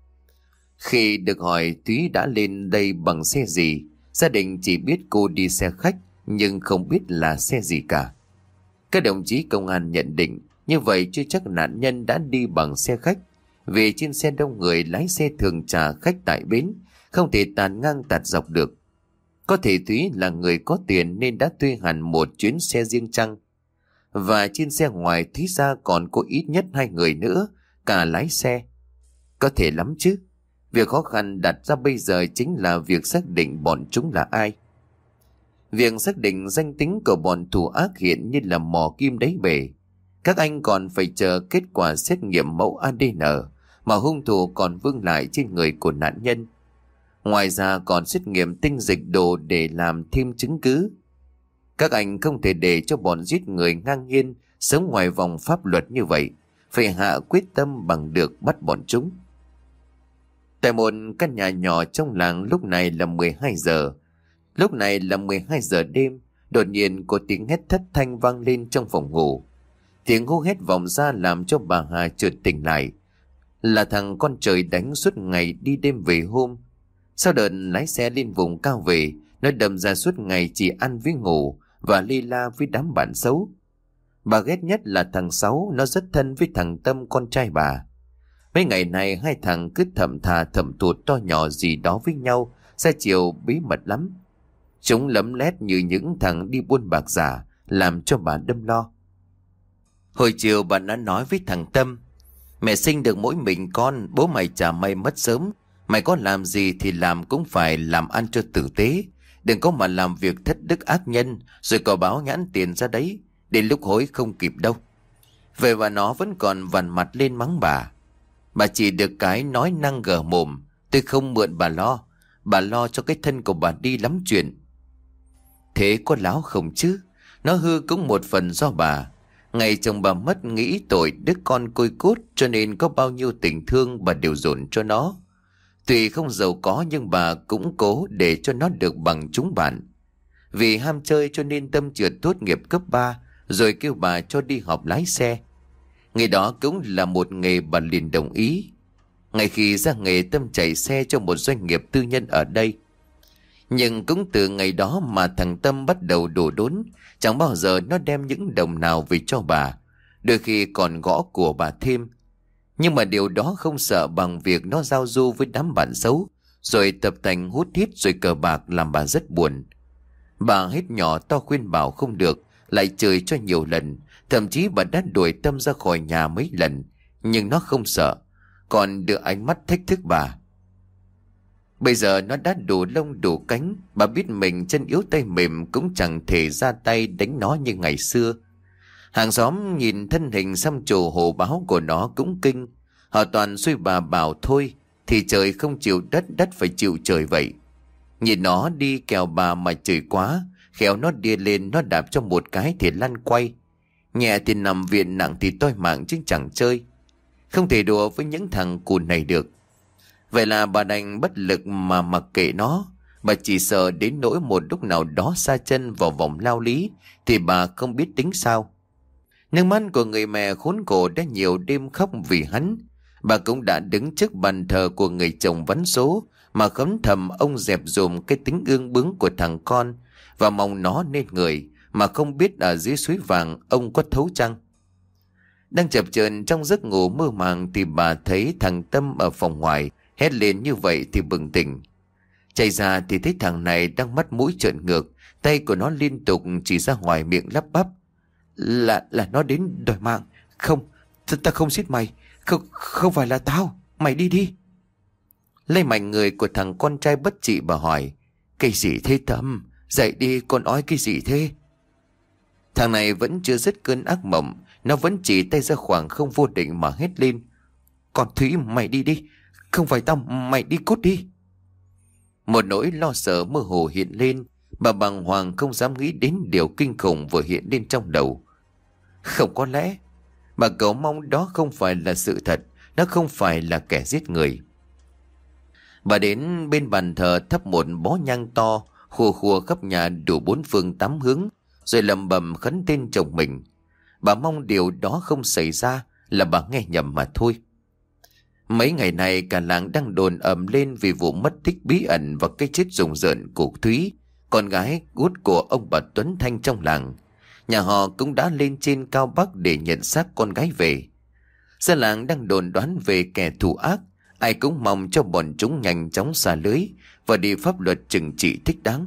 Khi được hỏi Thúy đã lên đây bằng xe gì, gia đình chỉ biết cô đi xe khách nhưng không biết là xe gì cả. Các đồng chí công an nhận định như vậy chưa chắc nạn nhân đã đi bằng xe khách, vì trên xe đông người, lái xe thường trả khách tại bến, không thể tàn ngang tạt dọc được. Có thể Thúy là người có tiền nên đã thuê hẳn một chuyến xe riêng chăng. Và trên xe ngoài Thúy ra còn có ít nhất hai người nữa, cả lái xe. Có thể lắm chứ. Việc khó khăn đặt ra bây giờ chính là việc xác định bọn chúng là ai. Việc xác định danh tính của bọn thủ ác hiện như là mò kim đáy bể. Các anh còn phải chờ kết quả xét nghiệm mẫu a đê en mà hung thủ còn vương lại trên người của nạn nhân. Ngoài ra còn xét nghiệm tinh dịch đồ để làm thêm chứng cứ. Các anh không thể để cho bọn giết người ngang nhiên sống ngoài vòng pháp luật như vậy, phải hạ quyết tâm bằng được bắt bọn chúng. Tại một căn nhà nhỏ trong làng, lúc này là mười hai giờ. Lúc này là mười hai giờ đêm, đột nhiên có tiếng hét thất thanh vang lên trong phòng ngủ. Tiếng hô hét vọng ra làm cho bà Hà chợt tỉnh lại. Là thằng con trời đánh suốt ngày đi đêm về hôm. Sau đợt lái xe lên vùng cao về, nó đâm ra suốt ngày chỉ ăn với ngủ và lê la với đám bạn xấu. Bà ghét nhất là thằng Sáu, nó rất thân với thằng Tâm, con trai bà. Mấy ngày này hai thằng cứ thầm thà thầm thụt to nhỏ gì đó với nhau, ra chiều bí mật lắm. Chúng lấm lét như những thằng đi buôn bạc giả, làm cho bà đâm lo. Hồi chiều bà đã nói với thằng Tâm: mẹ sinh được mỗi mình con, bố mày chả may mất sớm. Mày có làm gì thì làm cũng phải làm ăn cho tử tế. Đừng có mà làm việc thất đức ác nhân, rồi có báo nhãn tiền ra đấy, đến lúc hối không kịp đâu. Vậy mà nó vẫn còn vằn mặt lên mắng bà. Bà chỉ được cái nói năng gở mồm: tôi không mượn bà lo, bà lo cho cái thân của bà đi lắm chuyện. Thế có láo không chứ? Nó hư cũng một phần do bà. Ngày chồng bà mất, nghĩ tội đứa con côi cút, cho nên có bao nhiêu tình thương bà đều dồn cho nó. Tuy không giàu có nhưng bà cũng cố để cho nó được bằng chúng bạn. Vì ham chơi cho nên Tâm trượt tốt nghiệp cấp ba, rồi kêu bà cho đi học lái xe. Nghề đó cũng là một nghề bà liền đồng ý. Ngay khi ra nghề, Tâm chạy xe cho một doanh nghiệp tư nhân ở đây. Nhưng cũng từ ngày đó mà thằng Tâm bắt đầu đổ đốn. Chẳng bao giờ nó đem những đồng nào về cho bà, đôi khi còn gõ của bà thêm. Nhưng mà điều đó không sợ bằng việc nó giao du với đám bạn xấu, rồi tập thành hút hít rồi cờ bạc, làm bà rất buồn. Bà hết nhỏ to khuyên bảo không được, lại chửi cho nhiều lần. Thậm chí bà đã đuổi Tâm ra khỏi nhà mấy lần, nhưng nó không sợ, còn đưa ánh mắt thách thức bà. Bây giờ nó đã đủ lông đủ cánh, bà biết mình chân yếu tay mềm cũng chẳng thể ra tay đánh nó như ngày xưa. Hàng xóm nhìn thân hình xăm trổ hổ báo của nó cũng kinh. Họ toàn xuôi bà bảo thôi thì trời không chịu đất, đất phải chịu trời vậy. Nhìn nó đi kèo bà mà chửi quá, khéo nó đi lên nó đạp cho một cái thì lăn quay. Nhẹ thì nằm viện, nặng thì toi mạng chứ chẳng chơi. Không thể đùa với những thằng cùn này được. Vậy là bà đành bất lực mà mặc kệ nó. Bà chỉ sợ đến nỗi một lúc nào đó sa chân vào vòng lao lý thì bà không biết tính sao. Nước mắt của người mẹ khốn khổ đã nhiều đêm khóc vì hắn. Bà cũng đã đứng trước bàn thờ của người chồng vắn số mà khấn thầm ông dẹp dùm cái tính ương bướng của thằng con, và mong nó nên người, mà không biết ở dưới suối vàng ông có thấu chăng. Đang chập chờn trong giấc ngủ mơ màng thì bà thấy thằng Tâm ở phòng ngoài hét lên như vậy thì bừng tỉnh. Chạy ra thì thấy thằng này đang mắt mũi trợn ngược, tay của nó liên tục chỉ ra ngoài miệng lắp bắp. Là là nó đến đòi mạng. Không, ta không giết mày. Không, không phải là tao. Mày đi đi. Lấy mạnh người của thằng con trai bất trị bà hỏi. Cái gì thế Tâm? Dậy đi, con nói cái gì thế? Thằng này vẫn chưa dứt cơn ác mộng. Nó vẫn chỉ tay ra khoảng không vô định mà hét lên. Còn Thúy, mày đi đi. Không phải tao, mày đi cút đi. Một nỗi lo sợ mơ hồ hiện lên. Bà bàng hoàng không dám nghĩ đến điều kinh khủng vừa hiện lên trong đầu. Không có lẽ bà cầu mong đó không phải là sự thật. Nó không phải là kẻ giết người. Bà đến bên bàn thờ thắp một bó nhang to, khua khua khắp nhà đủ bốn phương tám hướng, rồi lầm bầm khấn tên chồng mình. Bà mong điều đó không xảy ra, là bà nghe nhầm mà thôi. Mấy ngày này cả làng đang đồn ầm lên vì vụ mất tích bí ẩn và cái chết rùng rợn của Thúy, con gái út của ông bà Tuấn Thanh trong làng. Nhà họ cũng đã lên trên cao Bắc để nhận xác con gái về. Dân làng đang đồn đoán về kẻ thù ác. Ai cũng mong cho bọn chúng nhanh chóng xả lưới và đi pháp luật trừng trị thích đáng.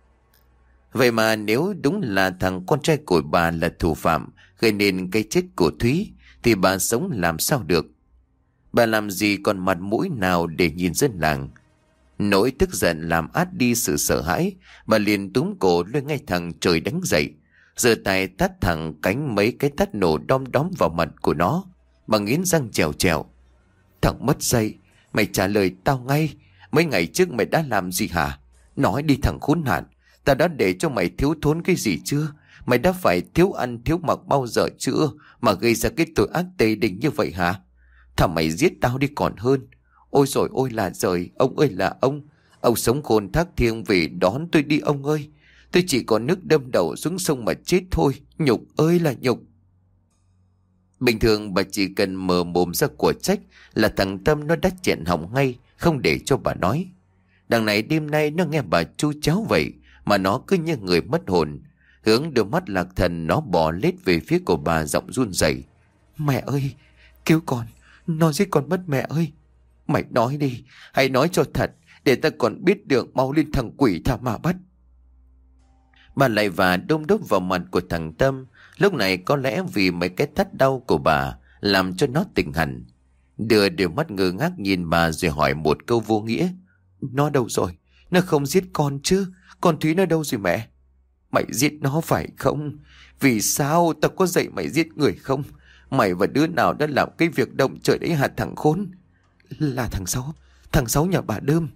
Vậy mà nếu đúng là thằng con trai của bà là thủ phạm gây nên cái chết của Thúy, thì bà sống làm sao được? Bà làm gì còn mặt mũi nào để nhìn dân làng? Nỗi tức giận làm át đi sự sợ hãi. Bà liền túm cổ lên ngay thằng trời đánh dậy, giơ tay tát thẳng cánh mấy cái tát nổ đom đóm vào mặt của nó. Bà nghiến răng trèo trèo. Thằng mất dạy, mày trả lời tao ngay. Mấy ngày trước mày đã làm gì hả? Nói đi thằng khốn nạn. Tao đã để cho mày thiếu thốn cái gì chưa? Mày đã phải thiếu ăn thiếu mặc bao giờ chưa mà gây ra cái tội ác tày đình như vậy hả? Thằng mày giết tao đi còn hơn. Ôi rồi ôi là trời, ông ơi là ông. Ông sống khôn thác thiêng vì đón tôi đi ông ơi. Tôi chỉ còn nước đâm đầu xuống sông mà chết thôi. Nhục ơi là nhục. Bình thường bà chỉ cần mở mồm ra của trách là thằng Tâm nó đã chẹn họng ngay, không để cho bà nói. Đằng này đêm nay nó nghe bà chu chéo vậy mà nó cứ như người mất hồn. Hướng đôi mắt lạc thần nó bò lết về phía của bà giọng run rẩy. Mẹ ơi, cứu con, nó giết con mất mẹ ơi. Mày nói đi, hãy nói cho thật để ta còn biết được mau lên thằng quỷ thả mà bắt. Bà lại và đôm đốp vào mặt của thằng Tâm. Lúc này có lẽ vì mấy cái thắt đau của bà làm cho nó tỉnh hẳn. Đưa đôi mắt ngơ ngác nhìn bà rồi hỏi một câu vô nghĩa. Nó đâu rồi? Nó không giết con chứ? Con Thúy nó đâu rồi mẹ? Mày giết nó phải không? Vì sao? Tao có dạy mày giết người không? Mày và đứa nào đã làm cái việc động trời đấy hả thằng khốn? Là thằng Sáu. Thằng Sáu nhà bà Đơm.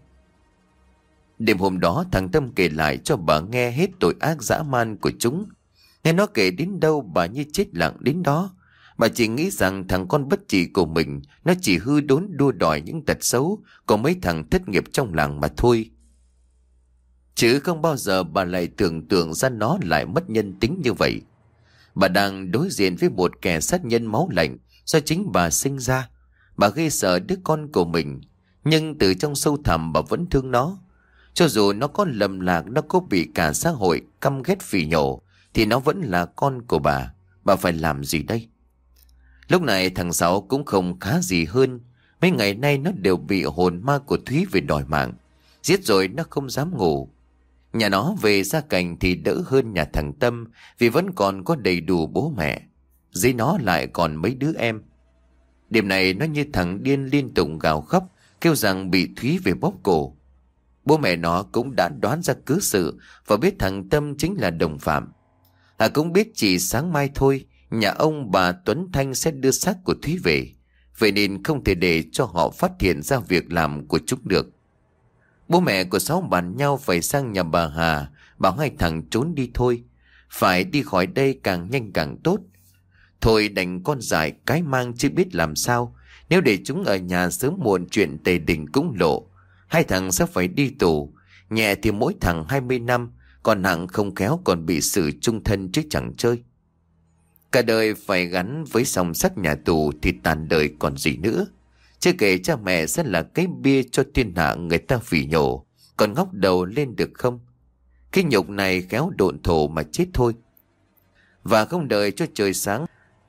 Đêm hôm đó thằng Tâm kể lại cho bà nghe hết tội ác dã man của chúng. Nghe nó kể đến đâu bà như chết lặng đến đó. Bà chỉ nghĩ rằng thằng con bất trị của mình nó chỉ hư đốn đua đòi những tật xấu của mấy thằng thất nghiệp trong làng mà thôi. Chứ không bao giờ bà lại tưởng tượng ra nó lại mất nhân tính như vậy. Bà đang đối diện với một kẻ sát nhân máu lạnh do chính bà sinh ra. Bà ghê sợ đứa con của mình, nhưng từ trong sâu thẳm bà vẫn thương nó. Cho dù nó có lầm lạc, nó có bị cả xã hội căm ghét phỉ nhổ, thì nó vẫn là con của bà. Bà phải làm gì đây? Lúc này thằng Sáu cũng không khá gì hơn. Mấy ngày nay nó đều bị hồn ma của Thúy về đòi mạng. Giết rồi nó không dám ngủ. Nhà nó về gia cảnh thì đỡ hơn nhà thằng Tâm, vì vẫn còn có đầy đủ bố mẹ. Dưới nó lại còn mấy đứa em. Đêm này nó như thằng điên liên tục gào khóc, kêu rằng bị Thúy về bóp cổ. Bố mẹ nó cũng đã đoán ra cứ sự và biết thằng Tâm chính là đồng phạm. Hà cũng biết chỉ sáng mai thôi, nhà ông bà Tuấn Thanh sẽ đưa xác của Thúy về. Vậy nên không thể để cho họ phát hiện ra việc làm của chúng được. Bố mẹ của Sáu bàn nhau phải sang nhà bà Hà, bảo hai thằng trốn đi thôi. Phải đi khỏi đây càng nhanh càng tốt. Thôi đành con dại cái mang chưa biết làm sao. Nếu để chúng ở nhà sớm muộn chuyện tề đình cũng lộ. Hai thằng sẽ phải đi tù. Nhẹ thì mỗi thằng hai mươi năm, còn nặng không khéo còn bị xử chung thân chứ chẳng chơi. Cả đời phải gắn với song sắt nhà tù thì tàn đời còn gì nữa. Chưa kể cha mẹ sẽ là cái bia cho thiên hạ người ta phỉ nhổ, còn ngóc đầu lên được không? Cái nhục này khéo độn thổ mà chết thôi. Và không đợi cho trời sáng,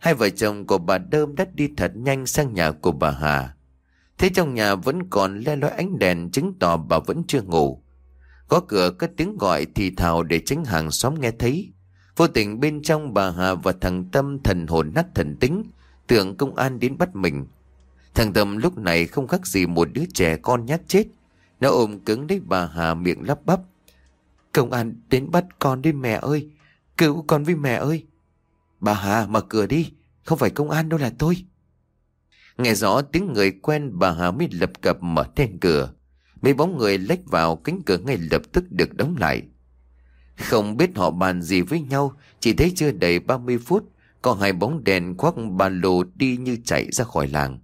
Hai vợ chồng của bà Đơm đã đi thật nhanh sang nhà của bà Hà. Thế trong nhà vẫn còn le lói ánh đèn, chứng tỏ bà vẫn chưa ngủ. Có cửa cất tiếng gọi thì thào để tránh hàng xóm nghe thấy. Vô tình bên trong bà Hà và thằng Tâm thần hồn nát thần tính, tưởng công an đến bắt mình. Thằng Tâm lúc này không khác gì một đứa trẻ con nhát chết. Nó ôm cứng lấy bà Hà, miệng lắp bắp: "Công an đến bắt con đi mẹ ơi, cứu con với mẹ ơi." "Bà Hà, mở cửa đi, không phải công an đâu, là tôi." Nghe rõ tiếng người quen, bà Hà mới lập cập mở then cửa. Mấy bóng người lách vào, cánh cửa ngay lập tức được đóng lại. Không biết họ bàn gì với nhau, chỉ thấy chưa đầy ba mươi phút, có hai bóng đèn khoác ba lô đi như chạy ra khỏi làng.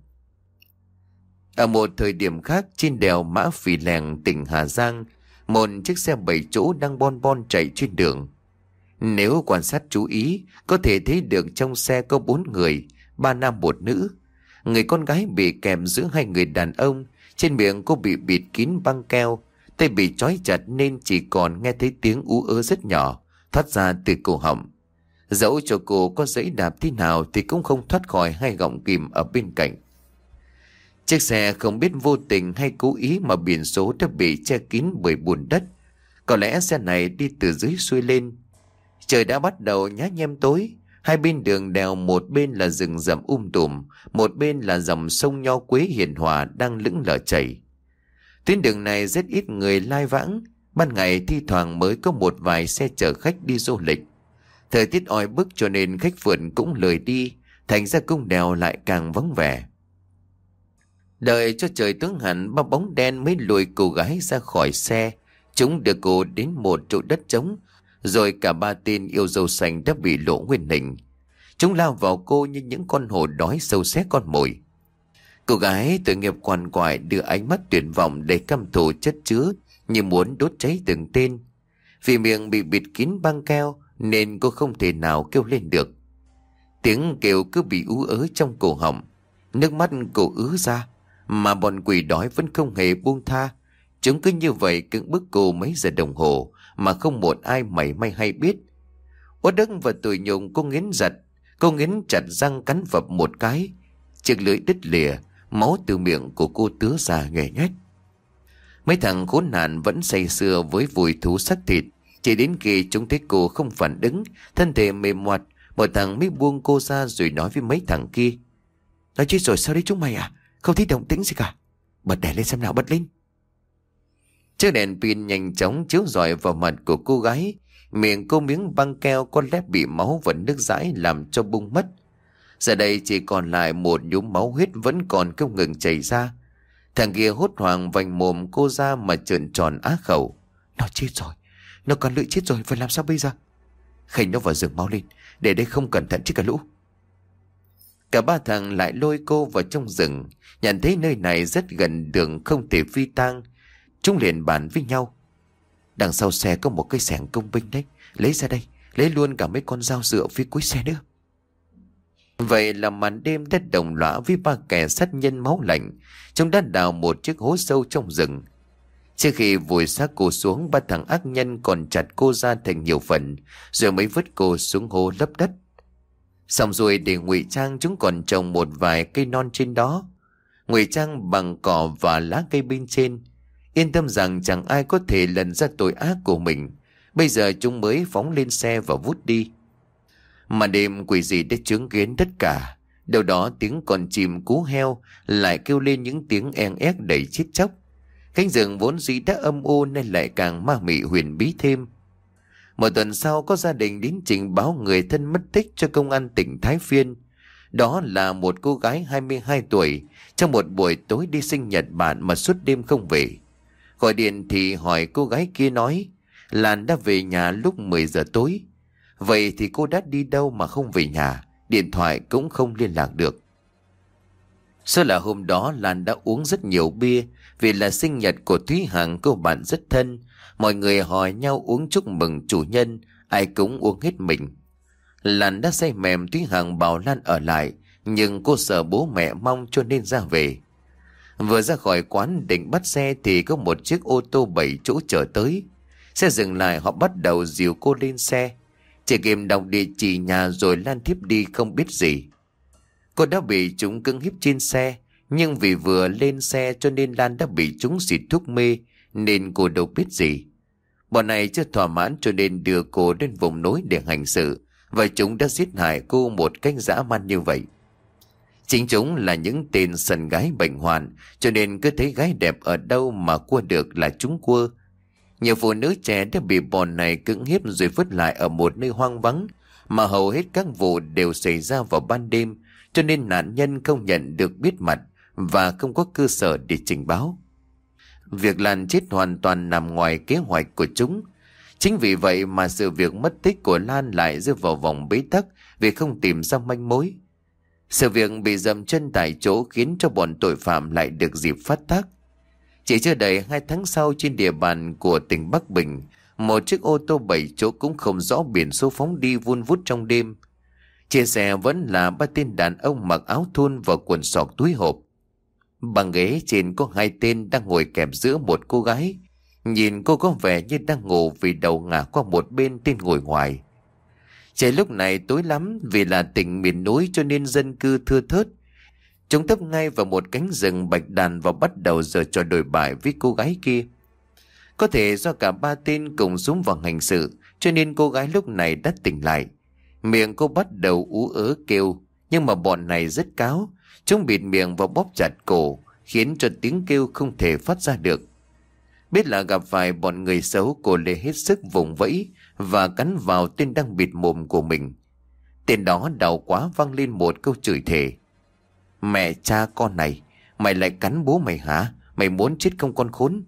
Ở một thời điểm khác, trên đèo Mã Pì Lèng, tỉnh Hà Giang, một chiếc xe bảy chỗ đang bon bon chạy trên đường. Nếu quan sát chú ý, có thể thấy được trong xe có bốn người, ba nam một nữ. Người con gái bị kèm giữa hai người đàn ông, trên miệng cô bị bịt kín băng keo, tay bị trói chặt nên chỉ còn nghe thấy tiếng ú ớ rất nhỏ thoát ra từ cổ họng. Dẫu cho cô có giãy đạp thế nào thì cũng không thoát khỏi hai gọng kìm ở bên cạnh. Chiếc xe không biết vô tình hay cố ý mà biển số đã bị che kín bởi bùn đất. Có lẽ xe này đi từ dưới xuôi lên. Trời đã bắt đầu nhá nhem tối. Hai bên đường đèo, một bên là rừng rậm um tùm, một bên là dòng sông Nho Quế hiền hòa đang lững lờ chảy. Tuyến đường này rất ít người lai vãng. Ban ngày thi thoảng mới có một vài xe chở khách đi du lịch. Thời tiết oi bức cho nên khách phượn cũng lười đi, thành ra cung đèo lại càng vắng vẻ. Đợi cho trời tướng hẳn, ba bóng đen mới lùi cô gái ra khỏi xe. Chúng đưa cô đến một chỗ đất trống, rồi cả ba tên yêu dâu xanh đã bị lộ nguyên hình. Chúng lao vào cô như những con hổ đói sâu xé con mồi. Cô gái tội nghiệp quằn quại đưa ánh mắt tuyệt vọng đầy căm thù chất chứa, như muốn đốt cháy từng tên. Vì miệng bị bịt kín băng keo nên cô không thể nào kêu lên được. Tiếng kêu cứ bị ú ớ trong cổ họng. Nước mắt cô ứa ra, mà bọn quỷ đói vẫn không hề buông tha. Chúng cứ như vậy cưỡng bức cô mấy giờ đồng hồ mà không một ai mảy may hay biết. Uất ức và tủi nhục, cô nghiến giật, cô nghiến chặt răng cắn phập một cái. Chiếc lưỡi đứt lìa, máu từ miệng của cô tứa ra nhòe nhét. Mấy thằng khốn nạn vẫn say sưa với vùi thú xác thịt. Chỉ đến khi chúng thấy cô không phản ứng, thân thể mềm moặt, một thằng mới buông cô ra rồi nói với mấy thằng kia: "Nói chết rồi sao đấy chúng mày à? Không thấy động tĩnh gì cả. Bật đèn lên xem nào, bật lên." Chiếc đèn pin nhanh chóng chiếu rọi vào mặt của cô gái. Miệng cô miếng băng keo có lẽ bị máu và nước dãi làm cho bung mất. Giờ đây chỉ còn lại một nhúm máu huyết vẫn còn không ngừng chảy ra. Thằng kia hốt hoảng vành mồm cô ra mà trợn tròn á khẩu: "Nó chết rồi, nó còn lưỡi chết rồi, phải làm sao bây giờ?" "Khênh nó vào giường máu lên, để đây không cẩn thận chứ cả lũ." Cả ba thằng lại lôi cô vào trong rừng. Nhận thấy nơi này rất gần đường không thể phi tang, chúng liền bàn với nhau: "Đằng sau xe có một cây xẻng công binh đấy, lấy ra đây, lấy luôn cả mấy con dao dựa phía cuối xe nữa." Vậy là màn đêm đã đồng lõa với ba kẻ sát nhân máu lạnh. Chúng đã đào một chiếc hố sâu trong rừng. Trước khi vùi xác cô xuống, ba thằng ác nhân còn chặt cô ra thành nhiều phần, rồi mới vứt cô xuống hố lấp đất. Xong rồi để ngụy trang, chúng còn trồng một vài cây non trên đó, ngụy trang bằng cỏ và lá cây bên trên, yên tâm rằng chẳng ai có thể lần ra tội ác của mình. Bây giờ chúng mới phóng lên xe và vút đi. Mà đêm quỷ dị đã chứng kiến tất cả. Đâu đó tiếng con chim cú heo lại kêu lên những tiếng en ép đầy chết chóc. Cánh rừng vốn dĩ đã âm u nên lại càng ma mị huyền bí thêm. Một tuần sau, có gia đình đến trình báo người thân mất tích cho công an tỉnh Thái Phiên. Đó là một cô gái hai mươi hai tuổi, trong một buổi tối đi sinh nhật bạn mà suốt đêm không về. Gọi điện thì hỏi cô gái kia nói Lan đã về nhà lúc mười giờ tối. Vậy thì cô đã đi đâu mà không về nhà? Điện thoại cũng không liên lạc được. Số là hôm đó Lan đã uống rất nhiều bia, vì là sinh nhật của Thúy Hằng, cô bạn rất thân. Mọi người hỏi nhau uống chúc mừng chủ nhân, ai cũng uống hết mình. Lan đã say mềm, Thúy Hằng bảo Lan ở lại, nhưng cô sợ bố mẹ mong cho nên ra về. Vừa ra khỏi quán định bắt xe thì có một chiếc ô tô bảy chỗ chở tới. Xe dừng lại, họ bắt đầu dìu cô lên xe. Chỉ kịp đọc địa chỉ nhà rồi Lan thiếp đi không biết gì. Cô đã bị chúng cưỡng hiếp trên xe, nhưng vì vừa lên xe cho nên Lan đã bị chúng xịt thuốc mê, nên cô đâu biết gì. Bọn này chưa thỏa mãn cho nên đưa cô đến vùng núi để hành sự, và chúng đã giết hại cô một cách dã man như vậy. Chính chúng là những tên sần gái bệnh hoạn, cho nên cứ thấy gái đẹp ở đâu mà cua được là chúng cua. Nhiều phụ nữ trẻ đã bị bọn này cưỡng hiếp rồi vứt lại ở một nơi hoang vắng, mà hầu hết các vụ đều xảy ra vào ban đêm, cho nên nạn nhân không nhận được biết mặt và không có cơ sở để trình báo. Việc Lan chết hoàn toàn nằm ngoài kế hoạch của chúng. Chính vì vậy mà sự việc mất tích của Lan lại rơi vào vòng bế tắc vì không tìm ra manh mối. Sự việc bị dậm chân tại chỗ khiến cho bọn tội phạm lại được dịp phát tác. Chỉ chưa đầy hai tháng sau, trên địa bàn của tỉnh Bắc Bình, một chiếc ô tô bảy chỗ cũng không rõ biển số phóng đi vun vút trong đêm. Trên xe vẫn là ba tên đàn ông mặc áo thun và quần sọc túi hộp. Bằng ghế trên có hai tên đang ngồi kẹp giữa một cô gái. Nhìn cô có vẻ như đang ngủ vì đầu ngả qua một bên, tên ngồi ngoài. Trời lúc này tối lắm, vì là tỉnh miền núi cho nên dân cư thưa thớt. Chúng tấp ngay vào một cánh rừng bạch đàn và bắt đầu giở trò đồi bại với cô gái kia. Có thể do cả ba tên cùng súng vào hành sự, cho nên cô gái lúc này đã tỉnh lại. Miệng cô bắt đầu ú ớ kêu, nhưng mà bọn này rất cáo. Chúng bịt miệng và bóp chặt cổ, khiến cho tiếng kêu không thể phát ra được. Biết là gặp phải bọn người xấu, cô lê hết sức vùng vẫy và cắn vào tên đang bịt mồm của mình. Tên đó đau quá vang lên một câu chửi thề. Mẹ cha con này, mày lại cắn bố mày hả? Mày muốn chết không con khốn?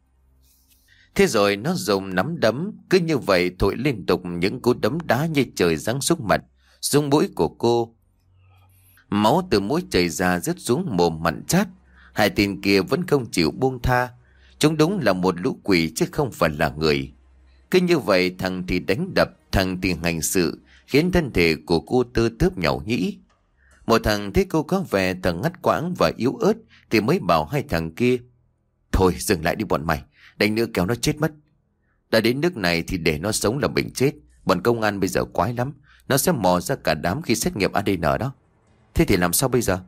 Thế rồi nó dùng nắm đấm, cứ như vậy thổi liên tục những cú đấm đá như trời giáng xuống mặt, xuống mũi của cô. Máu từ mũi chảy ra rớt xuống mồm mặn chát. Hai tên kia vẫn không chịu buông tha. Chúng đúng là một lũ quỷ chứ không phải là người. Cứ như vậy thằng thì đánh đập, thằng thì hành sự, khiến thân thể của cô tơ tớp nhàu nhĩ. Một thằng thấy cô có vẻ thằng ngắt quãng và yếu ớt thì mới bảo hai thằng kia: thôi dừng lại đi bọn mày, đánh nữa kéo nó chết mất. Đã đến nước này thì để nó sống là mình chết. Bọn công an bây giờ quái lắm, nó sẽ mò ra cả đám khi xét nghiệm a đê en đó. Thế thì làm sao bây giờ?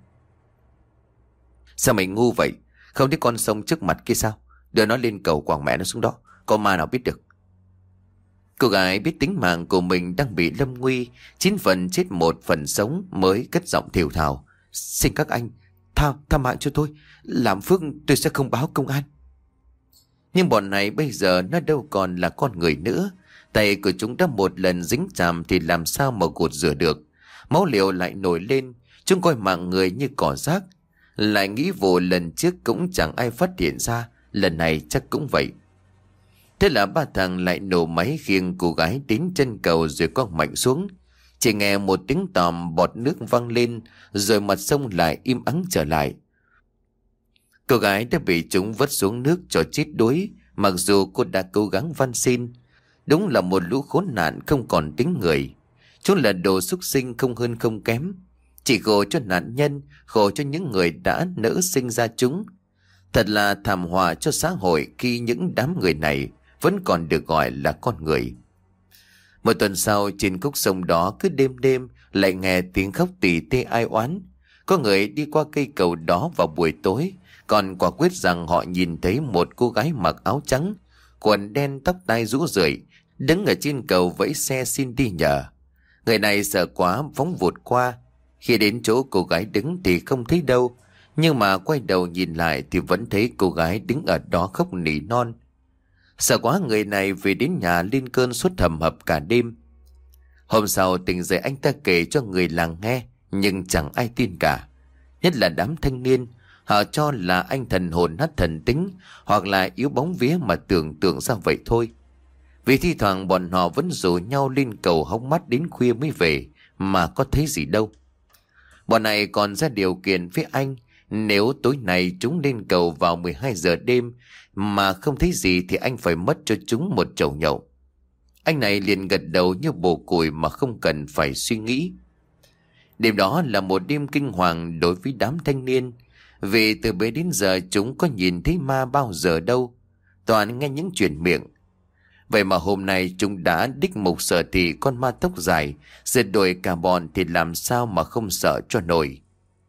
Sao mày ngu vậy? Không thấy con sông trước mặt kia sao? Đưa nó lên cầu quảng mẹ nó xuống đó. Có ma nào biết được. Cô gái biết tính mạng của mình đang bị lâm nguy, chín phần chết một phần sống, mới cất giọng thều thào: xin các anh tha tha mạng cho tôi, làm phước tôi sẽ không báo công an. Nhưng bọn này bây giờ nó đâu còn là con người nữa. Tay của chúng đã một lần dính chàm thì làm sao mà gột rửa được. Máu liều lại nổi lên. Chúng coi mạng người như cỏ rác. Lại nghĩ vụ lần trước cũng chẳng ai phát hiện ra, lần này chắc cũng vậy. Thế là ba thằng lại nổ máy khiêng cô gái đến chân cầu rồi quăng mạnh xuống. Chỉ nghe một tiếng tòm bọt nước văng lên, rồi mặt sông lại im ắng trở lại. Cô gái đã bị chúng vứt xuống nước cho chết đuối, mặc dù cô đã cố gắng van xin. Đúng là một lũ khốn nạn không còn tính người. Chúng là đồ súc sinh không hơn không kém. Chỉ khổ cho nạn nhân, khổ cho những người đã nỡ sinh ra chúng. Thật là thảm họa cho xã hội khi những đám người này vẫn còn được gọi là con người. Một tuần sau, trên khúc sông đó cứ đêm đêm lại nghe tiếng khóc tỉ tê ai oán. Có người đi qua cây cầu đó vào buổi tối, còn quả quyết rằng họ nhìn thấy một cô gái mặc áo trắng, quần đen, tóc tai rũ rượi, đứng ở trên cầu vẫy xe xin đi nhờ. Người này sợ quá phóng vụt qua. Khi đến chỗ cô gái đứng thì không thấy đâu, nhưng mà quay đầu nhìn lại thì vẫn thấy cô gái đứng ở đó khóc nỉ non. Sợ quá, người này về đến nhà lên cơn sốt thầm hập cả đêm. Hôm sau tỉnh dậy anh ta kể cho người làng nghe, nhưng chẳng ai tin cả. Nhất là đám thanh niên, họ cho là anh thần hồn nát thần tính, hoặc là yếu bóng vía mà tưởng tượng ra vậy thôi. Vì thi thoảng bọn họ vẫn rủ nhau lên cầu hóng mắt đến khuya mới về, mà có thấy gì đâu. Bọn này còn ra điều kiện với anh, nếu tối nay chúng lên cầu vào mười hai giờ đêm mà không thấy gì thì anh phải mất cho chúng một chầu nhậu. Anh này liền gật đầu như bồ củi mà không cần phải suy nghĩ. Đêm đó là một đêm kinh hoàng đối với đám thanh niên, vì từ bấy đến giờ chúng có nhìn thấy ma bao giờ đâu, toàn nghe những chuyện miệng. Vậy mà hôm nay chúng đã đích mục Sở Thị con ma tóc dài, giật đuổi cả bọn thì làm sao mà không sợ cho nổi.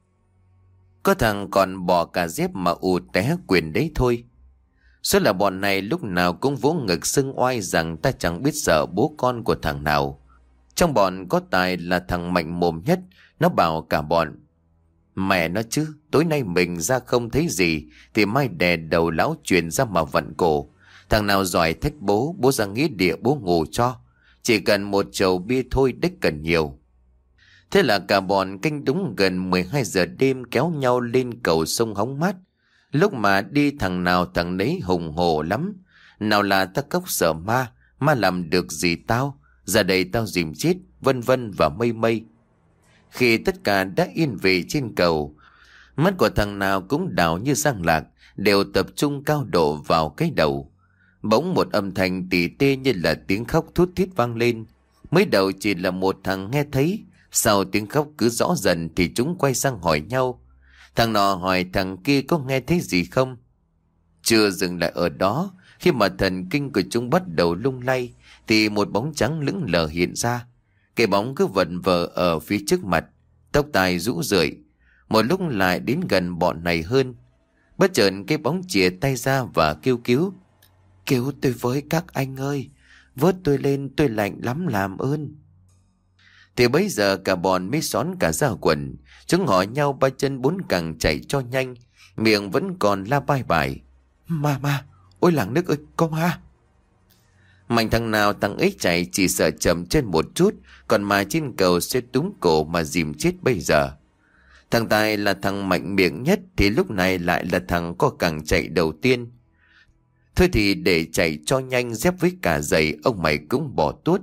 Có thằng còn bỏ cả dép mà ù té quyền đấy thôi. Số là bọn này lúc nào cũng vỗ ngực xưng oai rằng ta chẳng biết sợ bố con của thằng nào. Trong bọn có Tài là thằng mạnh mồm nhất, nó bảo cả bọn: mẹ nó chứ, tối nay mình ra không thấy gì thì mai đè đầu lão truyền ra mà vặn cổ. Thằng nào giỏi thách bố, bố ra nghĩa địa bố ngủ cho. Chỉ cần một chầu bia thôi, đếch cần nhiều. Thế là cả bọn canh đúng gần mười hai giờ đêm kéo nhau lên cầu sông hóng mát. Lúc mà đi thằng nào thằng nấy hùng hổ lắm. Nào là ta cốc sợ ma, ma làm được gì tao, ra đây tao dìm chết, vân vân và mây mây. Khi tất cả đã yên vị trên cầu, mắt của thằng nào cũng đảo như giang lạc, đều tập trung cao độ vào cái đầu. Bỗng một âm thanh tỉ tê như là tiếng khóc thút thít vang lên. Mới đầu chỉ là một thằng nghe thấy, sau tiếng khóc cứ rõ dần thì chúng quay sang hỏi nhau. Thằng nọ hỏi thằng kia có nghe thấy gì không. Chưa dừng lại ở đó, khi mà thần kinh của chúng bắt đầu lung lay thì một bóng trắng lững lờ hiện ra. Cái bóng cứ vần vờ ở phía trước mặt, tóc tai rũ rượi. Một lúc lại đến gần bọn này hơn. Bất chợt cái bóng chìa tay ra và kêu cứu: cứu tôi với các anh ơi, vớt tôi lên, tôi lạnh lắm làm ơn. Thì bấy giờ cả bọn mới xón cả ra quần. Chúng hỏi nhau ba chân bốn cẳng chạy cho nhanh, miệng vẫn còn la bai bài: ma ma, ôi làng nước ơi, có ma. Mạnh thằng nào thằng ấy chạy chỉ sợ chậm chân một chút, còn mà trên cầu sẽ túng cổ mà dìm chết bây giờ. Thằng Tài là thằng mạnh miệng nhất thì lúc này lại là thằng có cẳng chạy đầu tiên. Thôi thì để chạy cho nhanh, dép với cả giày ông mày cũng bỏ tuốt.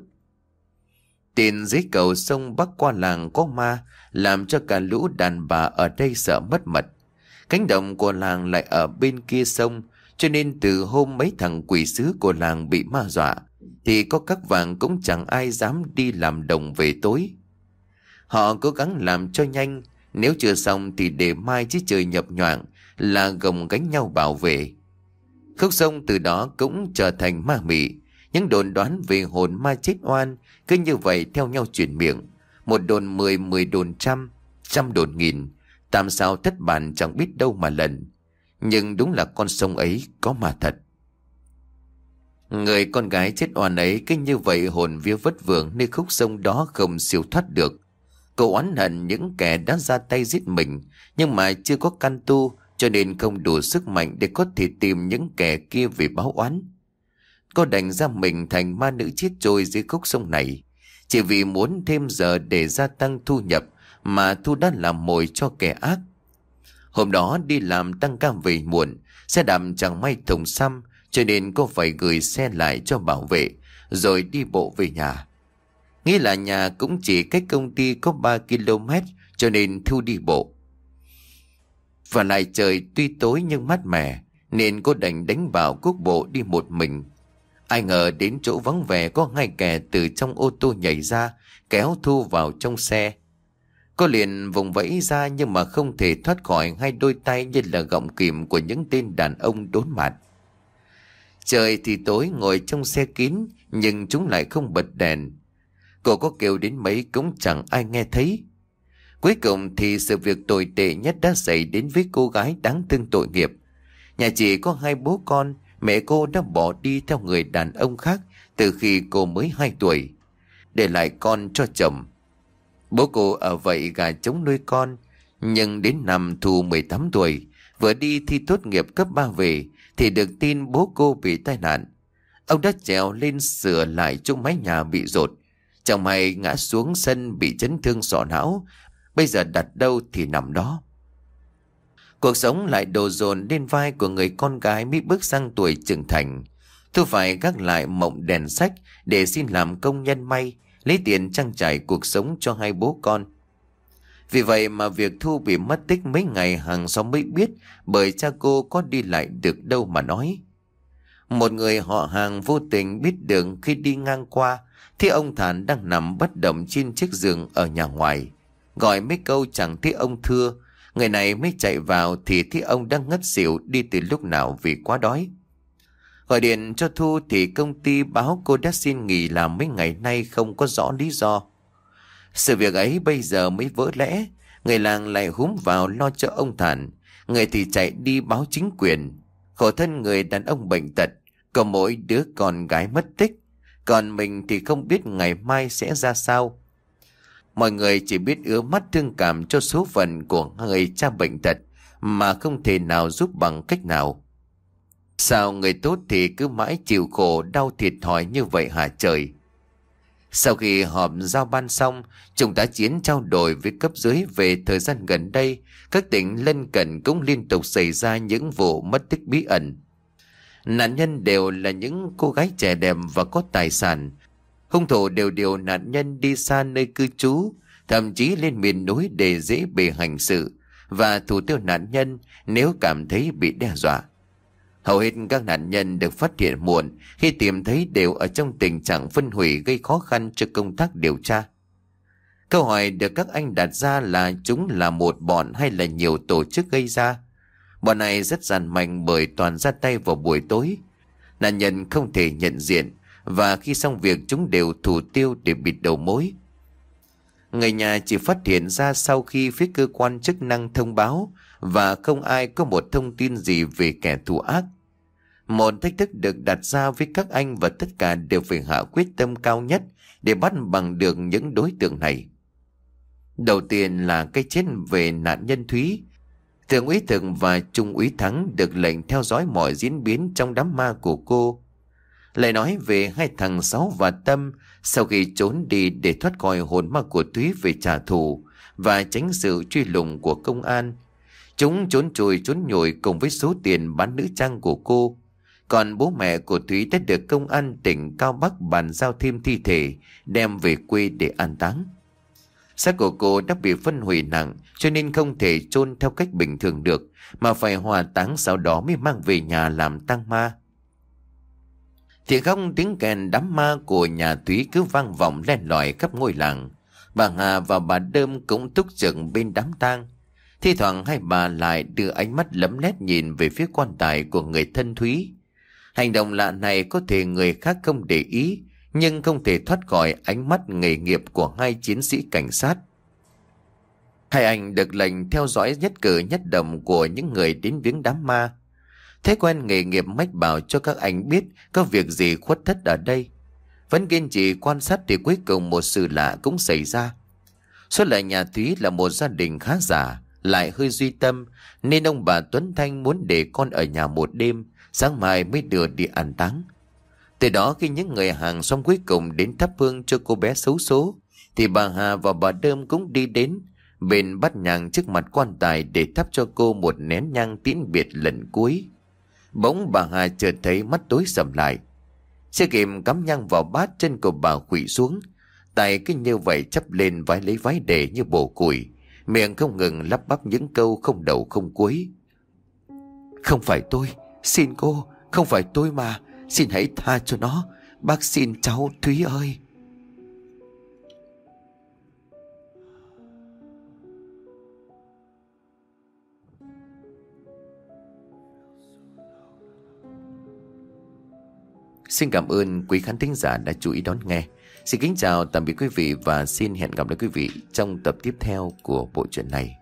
Tin dưới cầu sông bắc qua làng có ma làm cho cả lũ đàn bà ở đây sợ mất mật. Cánh đồng của làng lại ở bên kia sông, cho nên từ hôm mấy thằng quỷ sứ của làng bị ma dọa thì có các vàng cũng chẳng ai dám đi làm đồng về tối. Họ cố gắng làm cho nhanh, nếu chưa xong thì để mai chứ trời nhập nhoạng là gồng gánh nhau bảo vệ. Khúc sông từ đó cũng trở thành ma mị. Những đồn đoán về hồn ma chết oan cứ như vậy theo nhau chuyển miệng. Một đồn mười, mười đồn trăm, trăm đồn nghìn. Tam sao thất bản chẳng biết đâu mà lần. Nhưng đúng là con sông ấy có ma thật. Người con gái chết oan ấy cứ như vậy hồn vía vất vưởng nơi khúc sông đó không siêu thoát được. Cô oán hận những kẻ đã ra tay giết mình, nhưng mà chưa có căn tu, cho nên không đủ sức mạnh để có thể tìm những kẻ kia về báo oán. Cô đành ra mình thành ma nữ chết trôi dưới khúc sông này, chỉ vì muốn thêm giờ để gia tăng thu nhập mà Thu đã làm mồi cho kẻ ác. Hôm đó đi làm tăng ca về muộn, xe đạp chẳng may thùng xăm, cho nên cô phải gửi xe lại cho bảo vệ, rồi đi bộ về nhà. Nghĩ là nhà cũng chỉ cách công ty có ba ki lô mét, cho nên Thu đi bộ. Và lại trời tuy tối nhưng mát mẻ, nên cô đành đánh vào quốc bộ đi một mình. Ai ngờ đến chỗ vắng vẻ có hai kẻ từ trong ô tô nhảy ra, kéo Thu vào trong xe. Cô liền vùng vẫy ra nhưng mà không thể thoát khỏi hai đôi tay như là gọng kìm của những tên đàn ông đốn mặt. Trời thì tối, ngồi trong xe kín nhưng chúng lại không bật đèn. Cô có kêu đến mấy cũng chẳng ai nghe thấy. Cuối cùng thì sự việc tồi tệ nhất đã xảy đến với cô gái đáng thương tội nghiệp. Nhà chị có hai bố con, mẹ cô đã bỏ đi theo người đàn ông khác từ khi cô mới hai tuổi, để lại con cho chồng. Bố cô ở vậy gà trống nuôi con, nhưng đến năm Thu mười tám tuổi, vừa đi thi tốt nghiệp cấp ba về, thì được tin bố cô bị tai nạn. Ông đã trèo lên sửa lại chỗ mái nhà bị dột. Chẳng may ngã xuống sân bị chấn thương sọ não, bây giờ đặt đâu thì nằm đó. Cuộc sống lại đổ dồn lên vai của người con gái mới bước sang tuổi trưởng thành. Thu phải gác lại mộng đèn sách để xin làm công nhân may, lấy tiền trang trải cuộc sống cho hai bố con. Vì vậy mà việc Thu bị mất tích mấy ngày hàng xóm mới biết, bởi cha cô có đi lại được đâu mà nói. Một người họ hàng vô tình biết được khi đi ngang qua thì ông Thản đang nằm bất động trên chiếc giường ở nhà ngoài. Gọi mấy câu chẳng thấy ông thưa. Người này mới chạy vào thì thấy ông đang ngất xỉu đi từ lúc nào vì quá đói. Gọi điện cho Thu thì công ty báo cô đã xin nghỉ làm mấy ngày nay không có rõ lý do. Sự việc ấy bây giờ mới vỡ lẽ. Người làng lại húm vào lo cho ông Thản, người thì chạy đi báo chính quyền. Khổ thân người đàn ông bệnh tật, có mỗi đứa con gái mất tích, còn mình thì không biết ngày mai sẽ ra sao. Mọi người chỉ biết ứa mắt thương cảm cho số phận của người cha bệnh tật mà không thể nào giúp bằng cách nào. Sao người tốt thì cứ mãi chịu khổ đau thiệt thòi như vậy hả trời? Sau khi họp giao ban xong, chúng ta chiến trao đổi với cấp dưới về thời gian gần đây, các tỉnh lân cận cũng liên tục xảy ra những vụ mất tích bí ẩn. Nạn nhân đều là những cô gái trẻ đẹp và có tài sản. Hung thủ đều điều nạn nhân đi xa nơi cư trú, thậm chí lên miền núi để dễ bề hành sự và thủ tiêu nạn nhân nếu cảm thấy bị đe dọa. Hầu hết các nạn nhân được phát hiện muộn, khi tìm thấy đều ở trong tình trạng phân hủy gây khó khăn cho công tác điều tra. Câu hỏi được các anh đặt ra là chúng là một bọn hay là nhiều tổ chức gây ra. Bọn này rất gian manh bởi toàn ra tay vào buổi tối. Nạn nhân không thể nhận diện và khi xong việc chúng đều thủ tiêu để bịt đầu mối. Người nhà chỉ phát hiện ra sau khi phía cơ quan chức năng thông báo và không ai có một thông tin gì về kẻ thù ác. Một thách thức được đặt ra với các anh và tất cả đều phải hạ quyết tâm cao nhất để bắt bằng được những đối tượng này. Đầu tiên là cái chết về nạn nhân Thúy. Thượng úy Thực và Trung úy Thắng được lệnh theo dõi mọi diễn biến trong đám ma của cô. Lại nói về hai thằng Sáu và Tâm sau khi trốn đi để thoát khỏi hồn ma của Thúy về trả thù và tránh sự truy lùng của công an. Chúng trốn trùi trốn nhồi cùng với số tiền bán nữ trang của cô. Còn bố mẹ của Thúy đã được công an tỉnh Cao Bắc bàn giao thêm thi thể đem về quê để an táng. Xác của cô đã bị phân hủy nặng cho nên không thể chôn theo cách bình thường được mà phải hỏa táng sau đó mới mang về nhà làm tang ma. Thì không tiếng kèn đám ma của nhà Thúy cứ vang vọng len lỏi khắp ngôi làng. Bà Hà và bà Đơm cũng túc trực bên đám tang. Thi thoảng hai bà lại đưa ánh mắt lấm lét nhìn về phía quan tài của người thân Thúy. Hành động lạ này có thể người khác không để ý, nhưng không thể thoát khỏi ánh mắt nghề nghiệp của hai chiến sĩ cảnh sát. Hai anh được lệnh theo dõi nhất cử nhất động của những người đến viếng đám ma. Thế quen nghề nghiệp mách bảo cho các anh biết có việc gì khuất thất ở đây. Vẫn kiên trì quan sát thì cuối cùng một sự lạ cũng xảy ra. Số lại nhà Thúy là một gia đình khá giả, lại hơi duy tâm, nên ông bà Tuấn Thanh muốn để con ở nhà một đêm, sáng mai mới đưa đi an táng. Từ đó khi những người hàng xóm cuối cùng đến thắp hương cho cô bé xấu số, thì bà Hà và bà Đơm cũng đi đến bên bát nhang trước mặt quan tài để thắp cho cô một nén nhang tiễn biệt lần cuối. Bỗng bà Hà chợt thấy mắt tối sầm lại. Chưa kịp cắm nhang vào bát, chân của bà khuỵu xuống, tay cứ như vậy chắp lên vái lấy vái để như bổ củi, miệng không ngừng lắp bắp những câu không đầu không cuối. Không phải tôi, xin cô, không phải tôi mà, xin hãy tha cho nó, bác xin cháu Thúy ơi. Xin cảm ơn quý khán thính giả đã chú ý đón nghe. Xin kính chào tạm biệt quý vị và xin hẹn gặp lại quý vị trong tập tiếp theo của bộ truyện này.